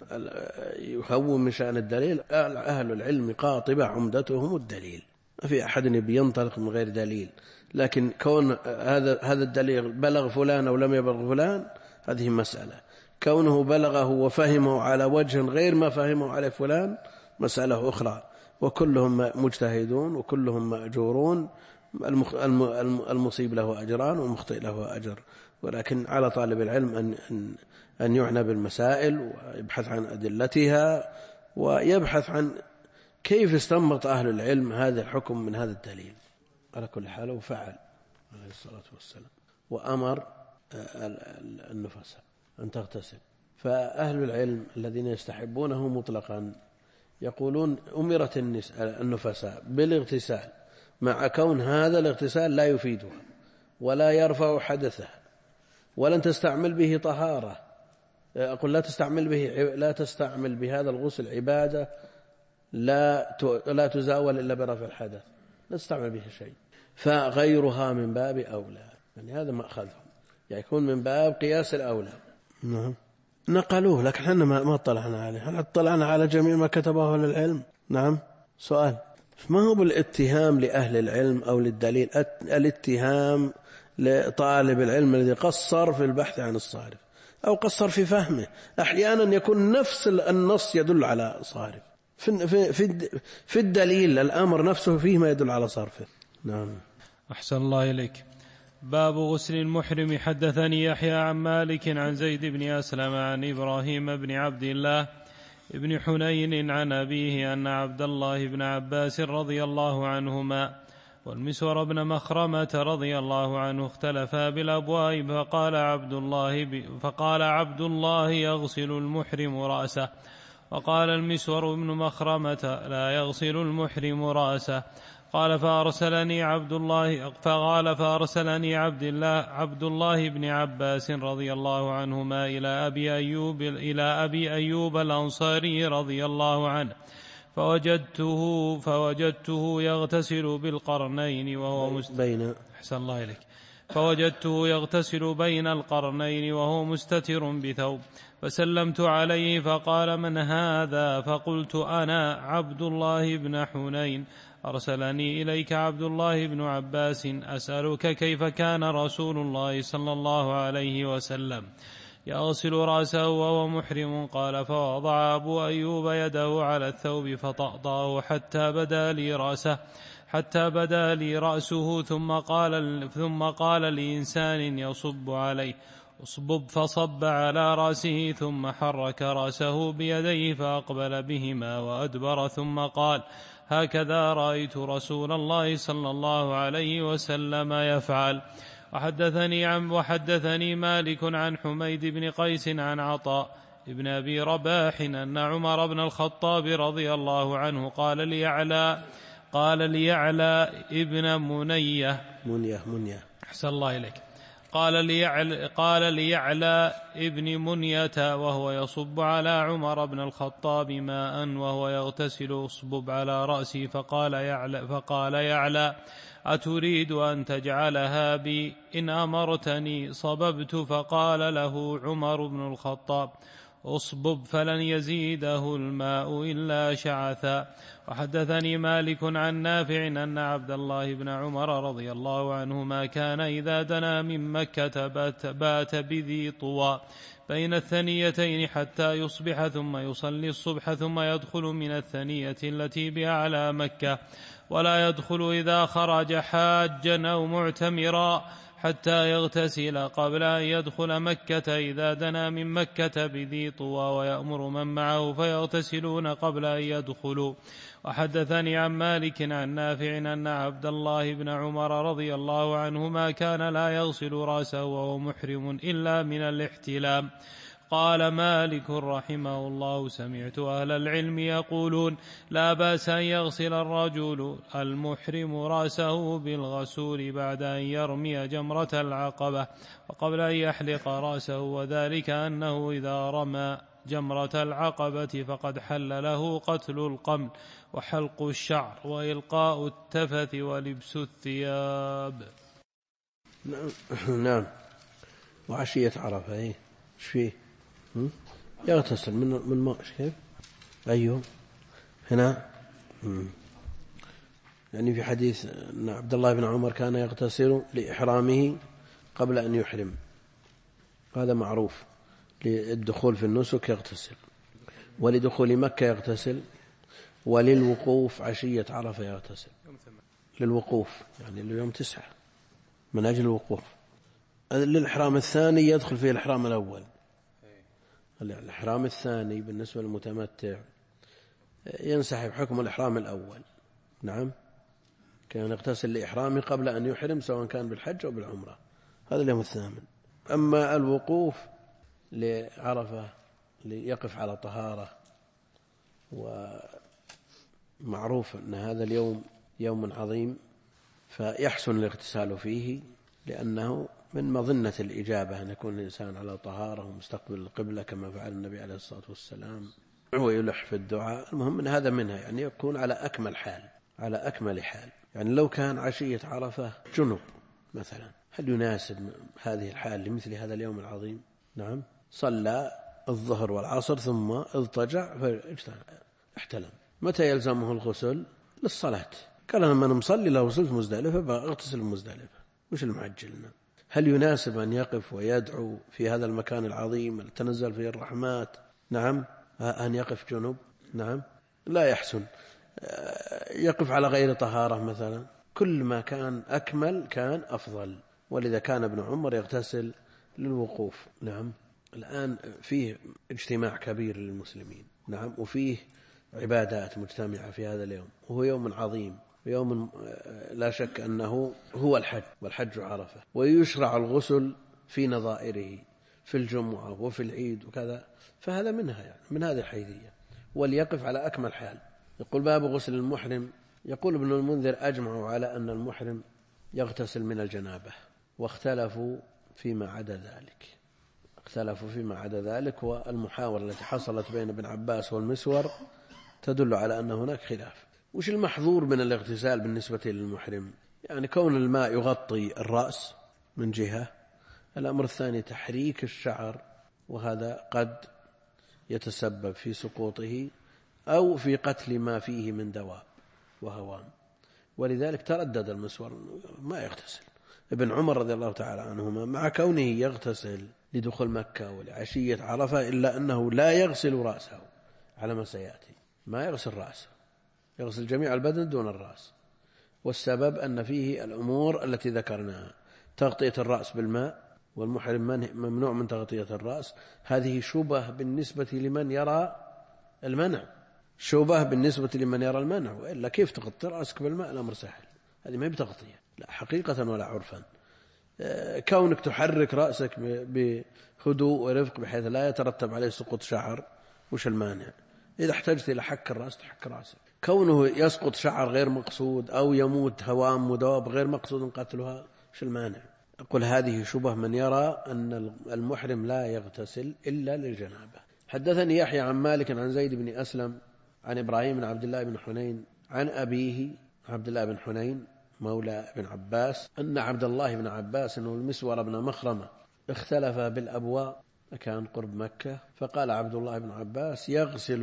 يهون من شأن الدليل. أهل العلم قاطبة عمدتهم الدليل، ما في أحد ينطلق من غير دليل. لكن كون هذا الدليل بلغ فلان أو لم يبلغ فلان هذه مسألة، كونه بلغه وفهمه على وجه غير ما فهمه على فلان مسألة أخرى. وكلهم مجتهدون وكلهم مأجورون، المصيب له أجران والمخطئ له أجر. ولكن على طالب العلم أن يعنى بالمسائل ويبحث عن أدلتها، ويبحث عن كيف استنبط أهل العلم هذا الحكم من هذا الدليل. على كل حال وفعل عليه الصلاة والسلام، وأمر النفساء أن تغتسل، فأهل العلم الذين يستحبونه مطلقا يقولون أمرت النفساء بالاغتسال مع كون هذا الاغتسال لا يفيدها ولا يرفع حدثها ولن تستعمل به طهارة. أقول لا تستعمل بهذا الغسل عبادة لا تزاول إلا برفع الحدث، لا تستعمل به شيء، فغيرها من باب أولى. يعني هذا ما أخذهم، يعني يكون من باب قياس الأولى. نعم نقلوه، لكن احنا ما اطلعنا عليه. هل اطلعنا على جميع ما كتبه أهل العلم؟ نعم. سؤال، ما هو بالاتهام لأهل العلم أو للدليل؟ الاتهام لطالب العلم الذي قصر في البحث عن الصارف أو قصر في فهمه. أحيانا يكون نفس النص يدل على صارف، في الدليل الأمر نفسه فيه ما يدل على صرفه. نعم. أحسن الله إليك. باب غسل المحرم. حدثني يحيى عن مالك عن زيد بن أسلم عن إبراهيم بن عبد الله بن حنين عن أبيه أن عبد الله بن عباس رضي الله عنهما والمسور بن مخرمة رضي الله عنه اختلفا بالأبواب، فقال عبد الله يغسل المحرم رأسه، وقال المسور بن مخرمة لا يغسل المحرم رأسه. قال فأرسلني عبد الله بن عباس رضي الله عنهما إلى أبي أيوب الأنصاري رضي الله عنه، فوجدته يغتسل بالقرنين بين القرنين وهو مستتر بثوب، فسلمت عليه فقال من هذا؟ فقلت أنا عبد الله بن حنين، أرسلني إليك عبد الله بن عباس أسألك كيف كان رسول الله صلى الله عليه وسلم يغسل رأسه وهو محرم؟ قال فوضع أبو أيوب يده على الثوب فطأطأه حتى بدا لي رأسه، ثم قال لإنسان يصب عليه اصبب، فصب على رأسه، ثم حرك رأسه بيديه فأقبل بهما وأدبر، ثم قال هكذا رأيت رسول الله صلى الله عليه وسلم يفعل. وحدثني مالك عن حميد بن قيس عن عطاء ابن أبي رباح أن عمر بن الخطاب رضي الله عنه قال ليعلى ابن منية أحسن الله إليك، قال ليعلى ابن منية وهو يصب على عمر بن الخطاب ماء وهو يغتسل اصبب على رأسي، فقال يعلى أتريد أن تجعلها بي؟ إن أمرتني صببت. فقال له عمر بن الخطاب اصبب، فلن يزيده الماء إلا شعثا. وحدثني مالك عن نافع أن عبد الله بن عمر رضي الله عنهما كان إذا دنا من مكة بات بذي طوى بين الثنيتين حتى يصبح، ثم يصلي الصبح، ثم يدخل من الثنية التي بأعلى مكة، ولا يدخل إذا خرج حاجا أو معتمرا حتى يغتسل قبل أن يدخل مكة إذا دنا من مكة بذي طوى، ويأمر من معه فيغتسلون قبل أن يدخلوا. وحدثني عن مالك عن نافع أن عبد الله بن عمر رضي الله عنهما كان لا يغسل رأسه وهو محرم إلا من الاحتلام. قال مالك رحمه الله سمعت أهل العلم يقولون لا بأس أن يغسل الرجل المحرم رأسه بالغسول بعد أن يرمي جمرة العقبة وقبل أن يحلق رأسه، وذلك أنه إذا رمى جمرة العقبة فقد حل له قتل القمل وحلق الشعر وإلقاء التفث ولبس الثياب. نعم. وعشية عرفة ايش فيه؟ يغتسل من ماء كيف؟ أيوه هنا يعني في حديث أن عبد الله بن عمر كان يغتسل لإحرامه قبل أن يحرم، هذا معروف. للدخول في النسك يغتسل، ولدخول مكة يغتسل، وللوقوف عشية عرفة يغتسل. للوقوف يعني اليوم 9 من أجل الوقوف. للإحرام الثاني يدخل فيه الإحرام الأول. الإحرام الثاني بالنسبة للمتمتع ينسحب حكم الإحرام الأول. نعم، كان يغتسل لإحرامه قبل أن يحرم سواء كان بالحج أو بالعمرة، هذا اليوم 8. أما الوقوف لعرفة ليقف على طهارة، ومعروف أن هذا اليوم يوم عظيم، فيحسن الاغتسال فيه، لأنه من مظنة الإجابة أن يكون الإنسان على طهارة ومستقبل القبلة كما فعل النبي عليه الصلاة والسلام، ويلح في الدعاء. المهم أن هذا منها، يعني يكون على أكمل حال، على أكمل حال. يعني لو كان عشية عرفة جنب مثلا، هل يناسب هذه الحال لمثل هذا اليوم العظيم؟ نعم، صلى الظهر والعصر ثم اضطجع فاحتلم، متى يلزمه الغسل؟ للصلاة. قال لما نصلي لو وصلت مزدلفة فاغتسل مزدلفة، وش المعجلنا؟ هل يناسب أن يقف ويدعو في هذا المكان العظيم تنزل فيه الرحمات؟ نعم، أن يقف جنب؟ نعم، لا يحسن. يقف على غير طهارة مثلا، كل ما كان أكمل كان أفضل، ولذا كان ابن عمر يغتسل للوقوف. نعم، الآن فيه اجتماع كبير للمسلمين، نعم، وفيه عبادات مجتمعة في هذا اليوم، وهو يوم عظيم، يوم لا شك أنه هو الحج، والحج عرفة، ويشرع الغسل في نظائره في الجمعة وفي العيد وكذا، فهذا منها، يعني من هذه الحيثية، وليقف على أكمل حال. يقول باب غسل المحرم. يقول ابن المنذر أجمعوا على أن المحرم يغتسل من الجنابة، واختلفوا فيما عدا ذلك، والمحاورة التي حصلت بين ابن عباس والمسور تدل على أن هناك خلاف. وش المحظور من الاغتسال بالنسبة للمحرم؟ يعني كون الماء يغطي الرأس من جهة، الأمر الثاني تحريك الشعر، وهذا قد يتسبب في سقوطه أو في قتل ما فيه من دواب وهوام، ولذلك تردد المسور ما يغتسل. ابن عمر رضي الله تعالى عنهما مع كونه يغتسل لدخول مكة ولعشية عرفة، إلا أنه لا يغسل رأسه على ما سيأتي، ما يغسل رأسه، يغسل جميع البدن دون الرأس. والسبب أن فيه الأمور التي ذكرناها، تغطية الرأس بالماء، والمحرم ممنوع من تغطية الرأس. هذه شبه بالنسبة لمن يرى المنع، وإلا كيف تغطي رأسك بالماء؟ الأمر سهل، هذه ما بتغطية لا حقيقة ولا عرفا. كونك تحرك رأسك بهدوء ورفق بحيث لا يترتب عليه سقوط شعر، وش المانع؟ إذا احتجت إلى حك الرأس تحك رأسك. كونه يسقط شعر غير مقصود أو يموت هوام ودواب غير مقصود قتلها، وش المانع؟ أقول هذه شبه من يرى أن المحرم لا يغتسل إلا للجنابة. حدثني يحيى عن مالك عن زيد بن أسلم عن إبراهيم بن عبد الله بن حنين عن أبيه عبد الله بن حنين مولى ابن عباس أن عبد الله بن عباس والمسور بن مخرمة اختلفا بالأبواء، كان قرب مكة، فقال عبد الله بن عباس يغسل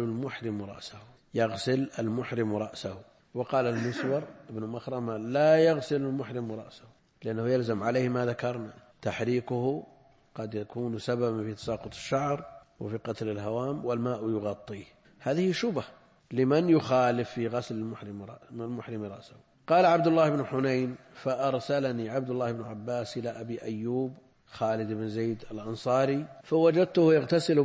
المحرم رأسه، وقال المسور بن مخرمة لا يغسل المحرم رأسه، لأنه يلزم عليه ما ذكرنا، تحريكه قد يكون سببا في تساقط الشعر وفي قتل الهوام، والماء يغطيه. هذه شبه لمن يخالف في غسل المحرم رأسه. قال عبد الله بن حنين فأرسلني عبد الله بن عباس إلى أبي أيوب خالد بن زيد الأنصاري فوجدته يغتسل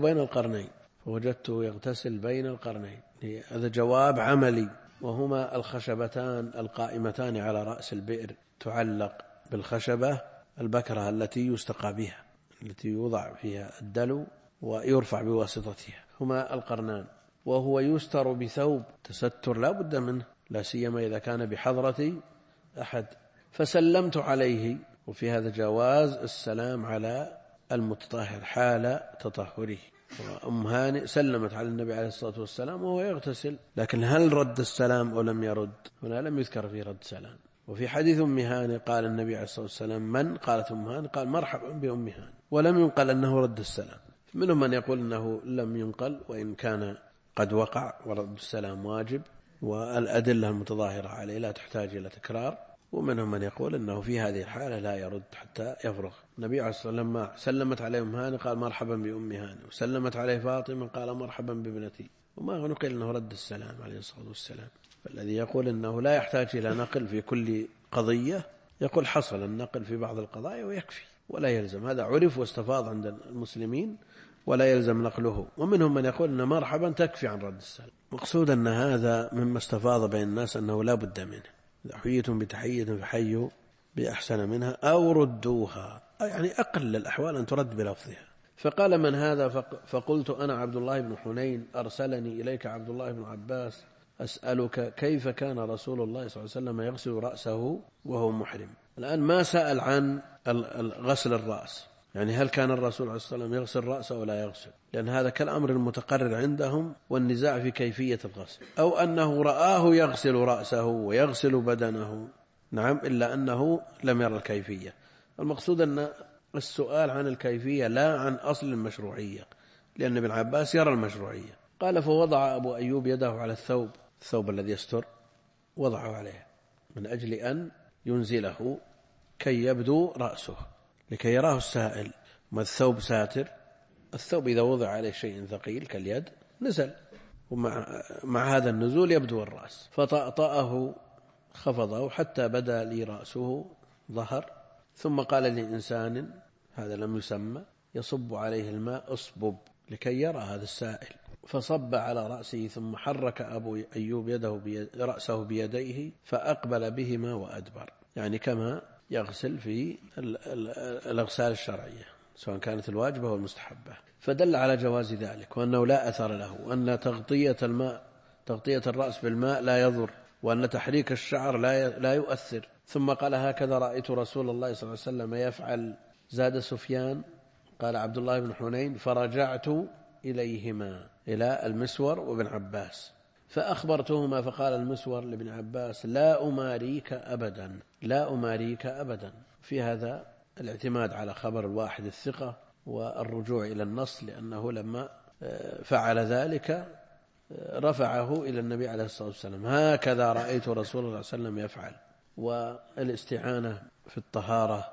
بين القرنين. هذا جواب عملي، وهما الخشبتان القائمتان على رأس البئر، تعلق بالخشبة البكرة التي يستقى بها، التي يوضع فيها الدلو ويرفع بواسطتها، هما القرنان. وهو يستر بثوب، تستر لا بد منه، لا سيما إذا كان بحضرة أحد. فسلمت عليه، وفي هذا جواز السلام على المتطهر حال تطهره. وأم هانئ سلمت على النبي عليه الصلاة والسلام وهو يغتسل، لكن هل رد السلام أو لم يرد؟ هنا لم يذكر في رد سلام. وفي حديث أم هانئ قال النبي عليه الصلاة والسلام من؟ قالت أم هانئ، قال مرحبا بأم هانئ، ولم ينقل أنه رد السلام. منهم من يقول أنه لم ينقل وإن كان قد وقع، ورد السلام واجب، والأدلة المتظاهرة عليه لا تحتاج إلى تكرار. ومنهم من يقول أنه في هذه الحالة لا يرد حتى يفرغ. النبي عليه الصلاة والسلام لما سلمت عليه أم هانئ قال مرحبا بأم هانئ، وسلمت عليه فاطمة قال مرحبا بابنتي، وما نقل أنه رد السلام عليه الصلاة والسلام. فالذي يقول أنه لا يحتاج إلى نقل في كل قضية يقول حصل النقل في بعض القضايا ويكفي ولا يلزم، هذا عرف واستفاض عند المسلمين ولا يلزم نقله. ومنهم من يقول أن مرحبا تكفي عن رد السلام. مقصود أن هذا مما استفاض بين الناس أنه لا بد منه، إذا حييتم بتحية فحيوا بأحسن منها أو ردوها، يعني أقل الأحوال أن ترد بلفظها. فقال: من هذا؟ فقلت: أنا عبد الله بن حنين، أرسلني إليك عبد الله بن عباس أسألك كيف كان رسول الله صلى الله عليه وسلم يغسل رأسه وهو محرم. الآن ما سأل عن غسل الرأس، يعني هل كان الرسول عليه الصلاة والسلام يغسل رأسه أو لا يغسل، لأن هذا كالأمر المتقرر عندهم والنزاع في كيفية الغسل، أو أنه رآه يغسل رأسه ويغسل بدنه، نعم، إلا أنه لم يرى الكيفية. المقصود أن السؤال عن الكيفية لا عن أصل المشروعية، لأن ابن عباس يرى المشروعية. قال: فوضع أبو أيوب يده على الثوب الذي يستر، وضعه عليه من أجل أن ينزله كي يبدو رأسه، لكي يراه السائل. ما الثوب ساتر، الثوب إذا وضع عليه شيء ثقيل كاليد نزل، ومع هذا النزول يبدو الرأس. فطأطأه خفضه حتى بدا لي رأسه ظهر، ثم قال لإنسان، هذا لم يسمى، يصب عليه الماء: اصبب، لكي يرى هذا السائل. فصب على رأسه، ثم حرك أبو أيوب رأسه بيديه فأقبل بهما وأدبر، يعني كما يغسل في الأغسال الشرعية سواء كانت الواجبة أو المستحبة. فدل على جواز ذلك، وأنه لا أثر له، وأن تغطية الرأس بالماء لا يضر، وأن تحريك الشعر لا يؤثر. ثم قال: هكذا رأيت رسول الله صلى الله عليه وسلم يفعل. زاد سفيان قال عبد الله بن حنين: فرجعت إليهما، إلى المسور وابن عباس، فأخبرتهما. فقال المسور لابن عباس: لا أماريك أبدا، لا أماريك أبدا. في هذا الاعتماد على خبر الواحد الثقة والرجوع إلى النص، لأنه لما فعل ذلك رفعه إلى النبي عليه الصلاة والسلام: هكذا رأيت رسول الله صلى الله عليه وسلم يفعل. والاستعانة في الطهارة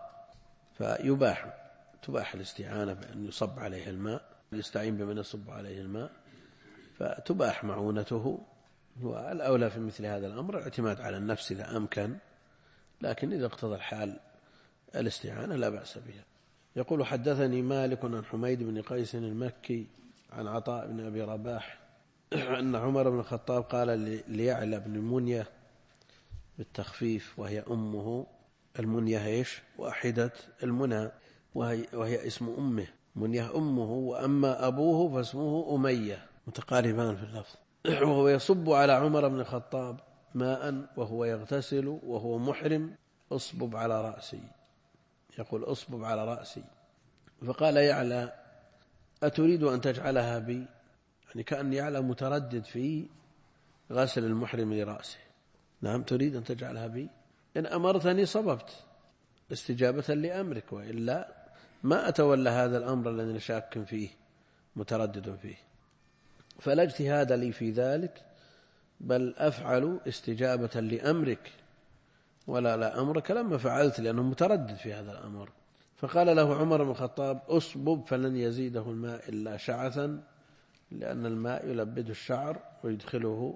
تباح الاستعانة بأن يصب عليه الماء، يستعين بمن يصب عليه الماء، فتباح معونته. والأولى في مثل هذا الأمر الاعتماد على النفس إذا أمكن، لكن إذا اقتضى الحال الاستعانة لا بأس بها. يقول: حدثني مالك عن حميد بن قيس المكي عن عطاء بن أبي رباح أن عمر بن الخطاب قال ليعلى بن منية بالتخفيف، وهي أمه. المنية إيش؟ واحدة المنى، وهي اسم أمه. منية أمه، وأما أبوه فاسمه أمية، متقاربان في اللفظ. وهو يصب على عمر بن الخطاب ماء وهو يغتسل وهو محرم: اصبب على رأسي. يقول: اصبب على رأسي. فقال يعلى: أتريد أن تجعلها بي؟ يعني كأن يعلى متردد في غسل المحرم لرأسه. نعم، تريد أن تجعلها بي؟ إن أمرتني صببت استجابة لأمرك، وإلا ما أتولى هذا الأمر الذي شاك فيه متردد فيه. فلا اجتهاد لي في ذلك، بل أفعل استجابة لأمرك ولا لا أمرك لما فعلت، لأنه متردد في هذا الأمر. فقال له عمر بن الخطاب: اصبب فلن يزيده الماء إلا شعثا، لأن الماء يلبد الشعر ويدخله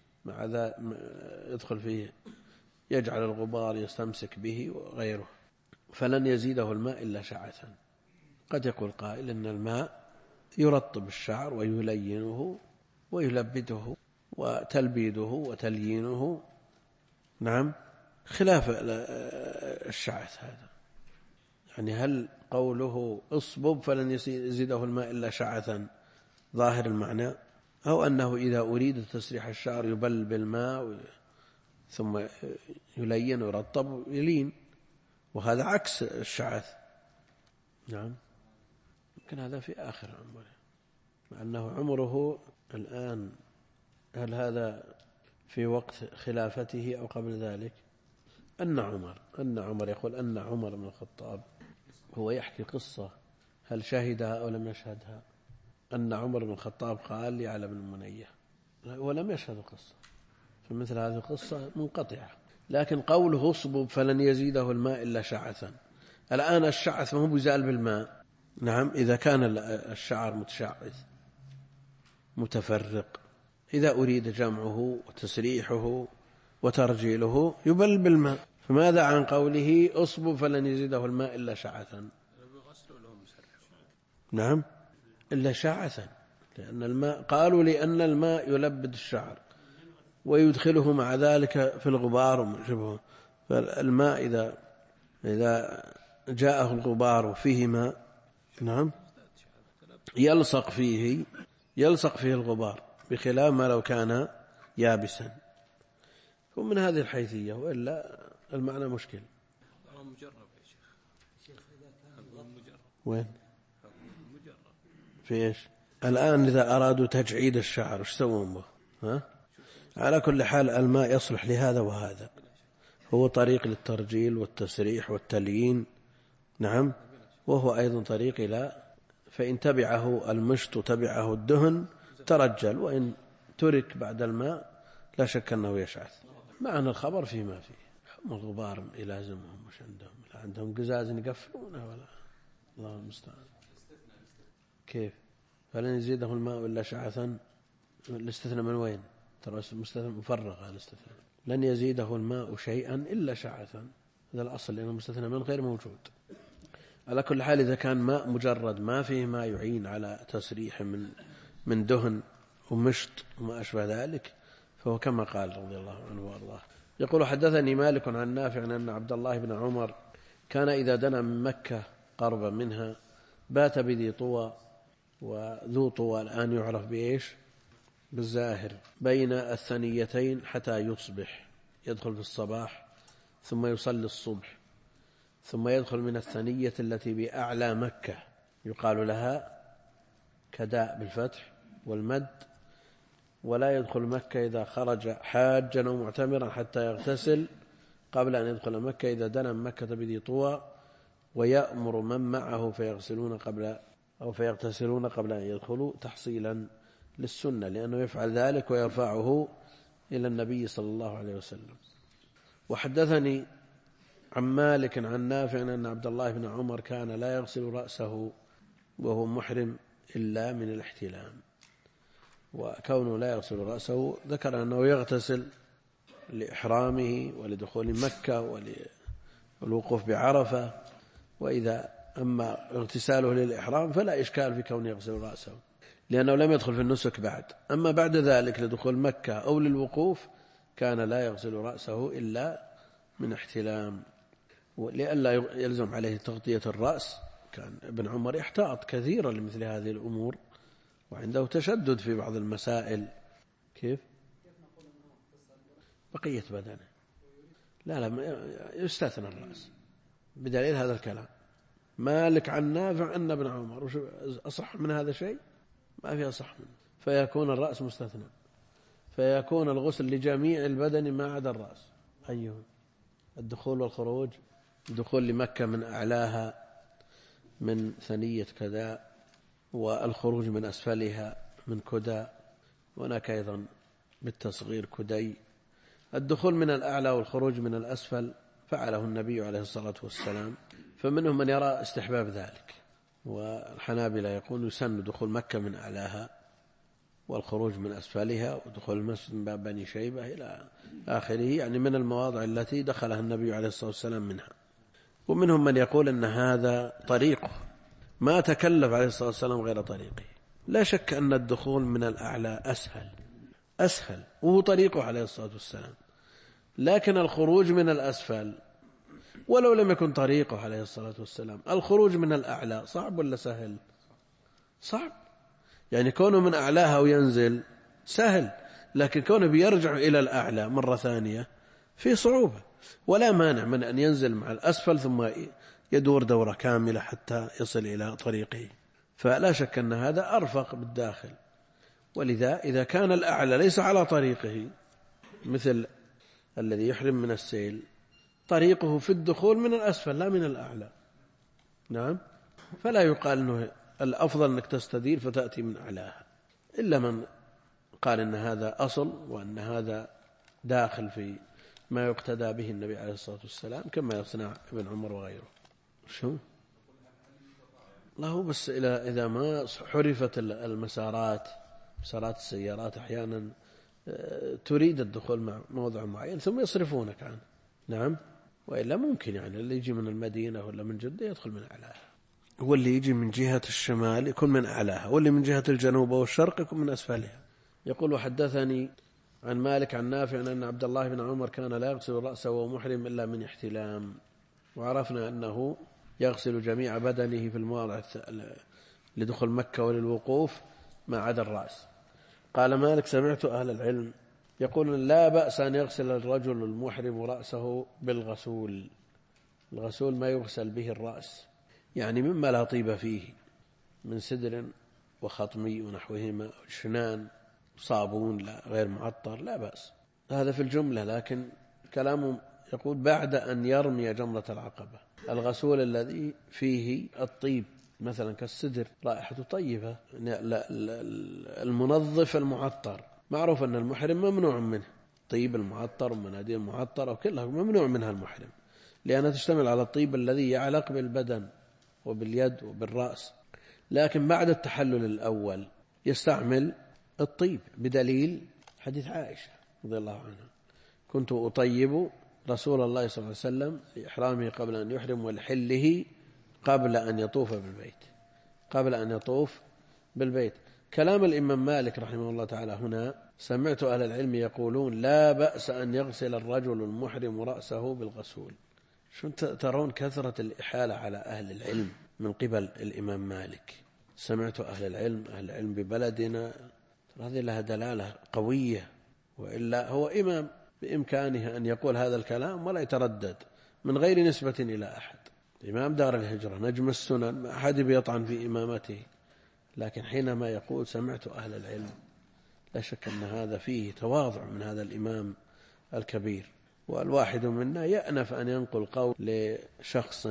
يدخل فيه، يجعل الغبار يستمسك به وغيره، فلن يزيده الماء إلا شعثا. قد يقول قائل إن الماء يرطب الشعر ويلينه ويلبده، وتلبيده وتليينه نعم خلاف الشعث هذا. يعني هل قوله اصبب فلن يزيده الماء إلا شعثا ظاهر المعنى، أو أنه إذا أريد تسريح الشعر يبل بالماء ثم يلين ويرطب يلين، وهذا عكس الشعث. نعم، يمكن هذا في آخر عمره، مع أنه عمره الآن. هل هذا في وقت خلافته أو قبل ذلك؟ أن عمر يقول أن عمر بن الخطاب هو يحكي قصة، هل شهدها أو لم يشهدها؟ أن عمر بن الخطاب قال ليعلى بن منية، ولم يشهد القصة، فمثل هذه القصة منقطعة. لكن قوله اصبب فلن يزيده الماء إلا شعثا، الآن الشعث ما هو بيزال بالماء. نعم، إذا كان الشعر متشعث متفرق، إذا أريد جمعه وتسريحه وترجيله يبل بالماء. فماذا عن قوله اصبب فلن يزيده الماء إلا شعثا؟ نعم، إلا شعثا، لأن الماء قالوا لأن الماء يلبد الشعر ويدخله مع ذلك في الغبار وشبهه. فالماء إذا جاءه الغبار وفيه ماء نعم يلصق فيه الغبار، بخلاف ما لو كان يابسا. ومن هذه الحيثية، وإلا المعنى مشكل. مجرب يا شيخ. وين؟ في إيش؟ الآن إذا أرادوا تجعيد الشعر وش يسوون به؟ على كل حال الماء يصلح لهذا وهذا، هو طريق للترجيل والتسريح والتليين، نعم، وهو أيضا طريق إلى، فإن تبعه المشط وتبعه الدهن ترجل، وإن ترك بعد الماء لا شك أنه يشعث. معنى الخبر فيما فيه. هم الغبار يلازمهم، مش عندهم قزاز يقفلونه ولا، الله المستعان. كيف؟ فلن يزيده الماء إلا شعثا. الاستثناء من وين؟ ترى المستثنى مفرغ. الاستثناء لن يزيده الماء شيئا إلا شعثا، هذا الأصل، لأن المستثنى من غير موجود. على كل حال إذا كان ماء مجرد ما فيه ما يعين على تسريح من دهن ومشط وما أشبه ذلك، فهو كما قال رضي الله عنه وارضاه. يقول: حدثني مالك عن نافع أن عبد الله بن عمر كان إذا دنا من مكة قربا منها بات بذي طوى، وذو طوى الآن يعرف بإيش؟ بالزاهر، بين الثنيتين حتى يصبح، يدخل في الصباح ثم يصلي الصبح، ثم يدخل من الثنية التي بأعلى مكة، يقال لها كداء بالفتح والمد، ولا يدخل مكة إذا خرج حاجا أو معتمرا حتى يغتسل قبل أن يدخل مكة إذا دنا من مكة بذي طوى، ويأمر من معه فيغتسلون قبل أن يدخلوا تحصيلا للسنة، لأنه يفعل ذلك ويرفعه إلى النبي صلى الله عليه وسلم. وحدثني عن مالك عن نافع أن عبد الله بن عمر كان لا يغسل رأسه وهو محرم إلا من الاحتلام، وكونه لا يغسل رأسه ذكر أنه يغتسل لإحرامه ولدخول مكة والوقوف بعرفة، وإذا أما اغتساله للإحرام فلا إشكال في كونه يغسل رأسه لأنه لم يدخل في النسك بعد. أما بعد ذلك لدخول مكة أو للوقوف كان لا يغسل رأسه إلا من احتلام، ولئلا يلزم عليه تغطية الرأس. كان ابن عمر يحتاط كثيرا لمثل هذه الأمور، وعنده تشدد في بعض المسائل. كيف؟ بقية بدنه لا يستثنى الرأس، بدليل هذا الكلام. مالك عن نافع أن ابن عمر، أصح من هذا شيء؟ ما في أصح منه. فيكون الرأس مستثنى، فيكون الغسل لجميع البدن ما عدا الرأس. أيها الدخول والخروج، الدخول لمكة من أعلاها من ثنية كذا، والخروج من أسفلها من كدى، وهناك أيضا بالتصغير كدي. الدخول من الأعلى والخروج من الأسفل فعله النبي عليه الصلاة والسلام، فمنهم من يرى استحباب ذلك، والحنابلة يقول يسن دخول مكة من أعلاها والخروج من أسفلها، ودخول المسجد من باب بني شيبة إلى آخره، يعني من المواضع التي دخلها النبي عليه الصلاة والسلام منها. ومنهم من يقول أن هذا طريقه، ما تكلف عليه الصلاة والسلام غير طريقه. لا شك أن الدخول من الأعلى أسهل وهو طريقه عليه الصلاة والسلام، لكن الخروج من الأسفل ولو لم يكن طريقه عليه الصلاة والسلام، الخروج من الأعلى صعب ولا سهل؟ صعب. يعني كونه من أعلاها وينزل سهل، لكن كونه بيرجع إلى الأعلى مرة ثانية في صعوبة. ولا مانع من أن ينزل مع الأسفل ثم يدور دورة كاملة حتى يصل إلى طريقه، فلا شك أن هذا أرفق بالداخل. ولذا إذا كان الأعلى ليس على طريقه، مثل الذي يحرم من السيل، طريقه في الدخول من الأسفل لا من الأعلى، نعم، فلا يقال أنه الأفضل أنك تستدير فتأتي من أعلاها، إلا من قال أن هذا أصل وأن هذا داخل في ما يقتدى به النبي عليه الصلاة والسلام، كما يصنع ابن عمر وغيره. شو؟ الله، بس إذا ما حرفت المسارات، مسارات السيارات أحيانا تريد الدخول مع موضع معين ثم يصرفونك عنه، نعم، وإلا ممكن يعني اللي يجي من المدينة ولا من جدة يدخل من أعلاها، واللي يجي من جهة الشمال يكون من أعلاها، واللي من جهة الجنوب والشرق يكون من أسفلها. يقول: وحدثني عن مالك عن نافع أن عبد الله بن عمر كان لا يغسل رأسه وهو محرم إلا من احتلام، وعرفنا أنه يغسل جميع بدنه في المواضع لدخول مكة وللوقوف ما عدا الرأس. قال مالك سمعت أهل العلم يقولون لا بأس أن يغسل الرجل المحرم رأسه بالغسول. الغسول ما يغسل به الرأس، يعني مما لا طيب فيه من سدر وخطمي ونحوهما، شنان صابون لا غير معطر، لا بأس، هذا في الجملة. لكن كلامه يقول بعد أن يرمي جمرة العقبة. الغسول الذي فيه الطيب مثلا كالسدر رائحة طيبة، المنظف المعطر، معروف أن المحرم ممنوع منه، طيب المعطر ومناديل المعطرة وكلها ممنوع منها المحرم، لأنها تشتمل على الطيب الذي يعلق بالبدن وباليد وبالرأس. لكن بعد التحلل الأول يستعمل الطيب، بدليل حديث عائشة رضي الله عنها: كنت أطيب رسول الله صلى الله عليه وسلم في إحرامه قبل أن يحرم والحله قبل أن يطوف بالبيت، قبل أن يطوف بالبيت. كلام الإمام مالك رحمه الله تعالى هنا: سمعت أهل العلم يقولون لا بأس أن يغسل الرجل المحرم رأسه بالغسول. شو ترون كثرة الإحالة على أهل العلم من قبل الإمام مالك. سمعت أهل العلم ببلدنا، هذه لها دلالة قوية، وإلا هو إمام بإمكانه أن يقول هذا الكلام ولا يتردد من غير نسبة إلى أحد. إمام دار الهجرة نجم السنن، ما أحد بيطعن في إمامته، لكن حينما يقول سمعت أهل العلم لا شك أن هذا فيه تواضع من هذا الإمام الكبير. والواحد منا يأنف أن ينقل قول لشخص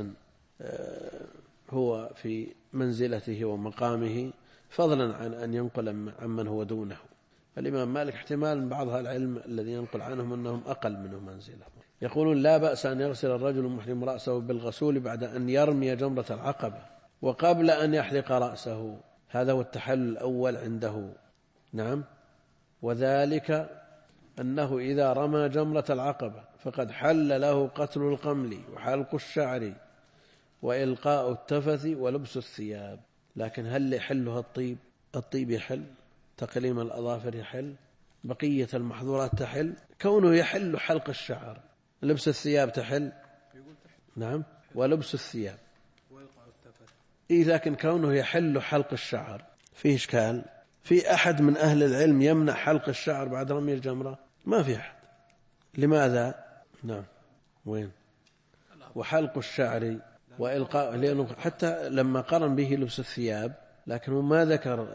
هو في منزلته ومقامه، فضلا عن أن ينقل عمن هو دونه. الإمام مالك احتمال من بعض العلم الذي ينقل عنهم أنهم أقل منه منزلة. يقولون لا بأس أن يغسل الرجل المحرم رأسه بالغسول بعد أن يرمي جمرة العقبة وقبل أن يحلق رأسه، هذا هو التحلل الأول عنده. نعم، وذلك أنه إذا رمى جمرة العقبة فقد حل له قتل القمل وحلق الشعر وإلقاء التفث ولبس الثياب. لكن هل يحلها الطيب؟ الطيب يحل، تقليم الأظافر يحل، بقية المحظورات تحل، كونه يحل حلق الشعر، لبس الثياب تحل. نعم، ولبس الثياب لكن كونه يحل حلق الشعر فيه إشكال. في أحد من أهل العلم يمنع حلق الشعر بعد رمي الجمرة؟ ما في أحد. لماذا؟ نعم، وين؟ وحلق الشعر وإلقاء، لأنه حتى لما قرن به لبس الثياب لكنه ما ذكر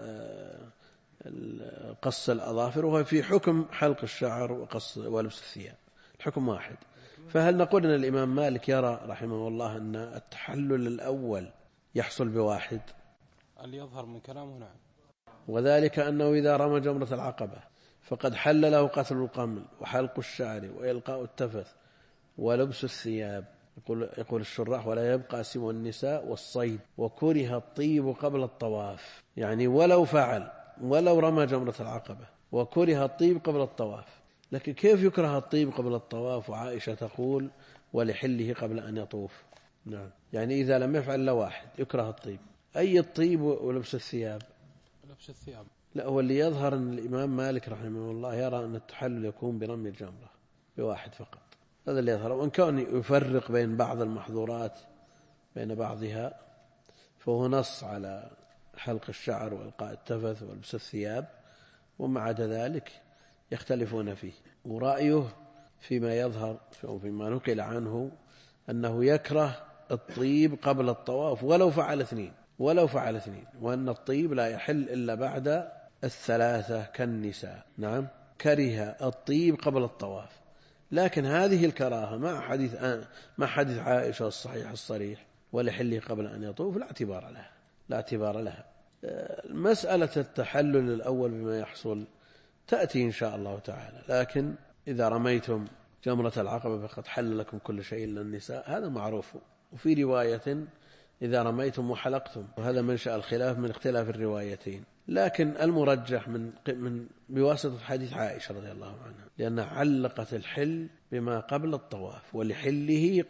قص الأظافر، وهو في حكم حلق الشعر وقص ولبس الثياب، الحكم واحد. فهل نقول أن الإمام مالك يرى رحمه الله أن التحلل الأول يحصل بواحد؟ اللي يظهر من كلامه نعم، وذلك أنه إذا رمى جمرة العقبة فقد حل له قتل القمل وحلق الشعر وإلقاء التفث ولبس الثياب. يقول الشراح: ولا يبقى سوى النساء والصيد، وكره الطيب قبل الطواف. يعني ولو رمى جمرة العقبة وكره الطيب قبل الطواف. لكن كيف يكره الطيب قبل الطواف وعائشة تقول ولحله قبل أن يطوف؟ نعم، يعني إذا لم يفعل إلا واحد يكره الطيب. أي الطيب ولبس الثياب؟ لبس الثياب. لا، هو اللي يظهر أن الإمام مالك رحمه الله يرى أن التحلل يكون برمي الجمرة بواحد فقط، هذا اللي يظهر. وإن كان يفرق بين بعض المحظورات بين بعضها، فهو نص على حلق الشعر وإلقاء التفث ولبس الثياب، ومع عدا ذلك يختلفون فيه. ورأيه فيما يظهر وفيما نقل عنه أنه يكره الطيب قبل الطواف ولو فعل اثنين، وأن الطيب لا يحل إلا بعد الثلاثة كالنساء. نعم، كره الطيب قبل الطواف. لكن هذه الكراهة مع حديث عائشة الصحيح الصريح ولحله قبل أن يطوف لا اعتبار لها. مسألة التحلل الأول بما يحصل تأتي إن شاء الله تعالى. لكن إذا رميتم جمرة العقبة فقد حل لكم كل شيء إلا النساء، هذا معروف. وفي رواية إذا رميتم وحلقتم، وهذا منشأ الخلاف من اختلاف الروايتين. لكن المرجح من بواسطة حديث عائشة رضي الله عنها، لأنها علقت الحل بما قبل الطواف، ولحله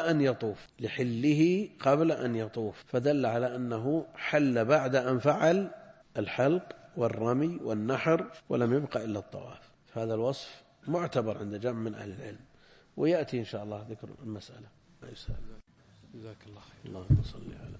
قبل أن يطوف، فدل على أنه حل بعد أن فعل الحلق والرمي والنحر ولم يبقى إلا الطواف. فهذا الوصف معتبر عند جمع من أهل العلم، ويأتي إن شاء الله ذكر المسألة. جزاك الله خير. اللهم صل على